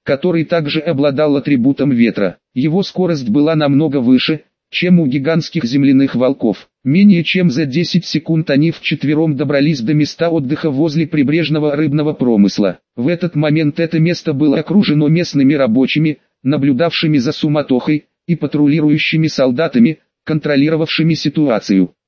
который также обладал атрибутом ветра. Его скорость была намного выше, чем у гигантских земляных волков. Менее чем за 10 секунд они вчетвером добрались до места отдыха возле прибрежного рыбного промысла. В этот момент это место было окружено местными рабочими, наблюдавшими за суматохой, и патрулирующими солдатами, контролировавшими ситуацию.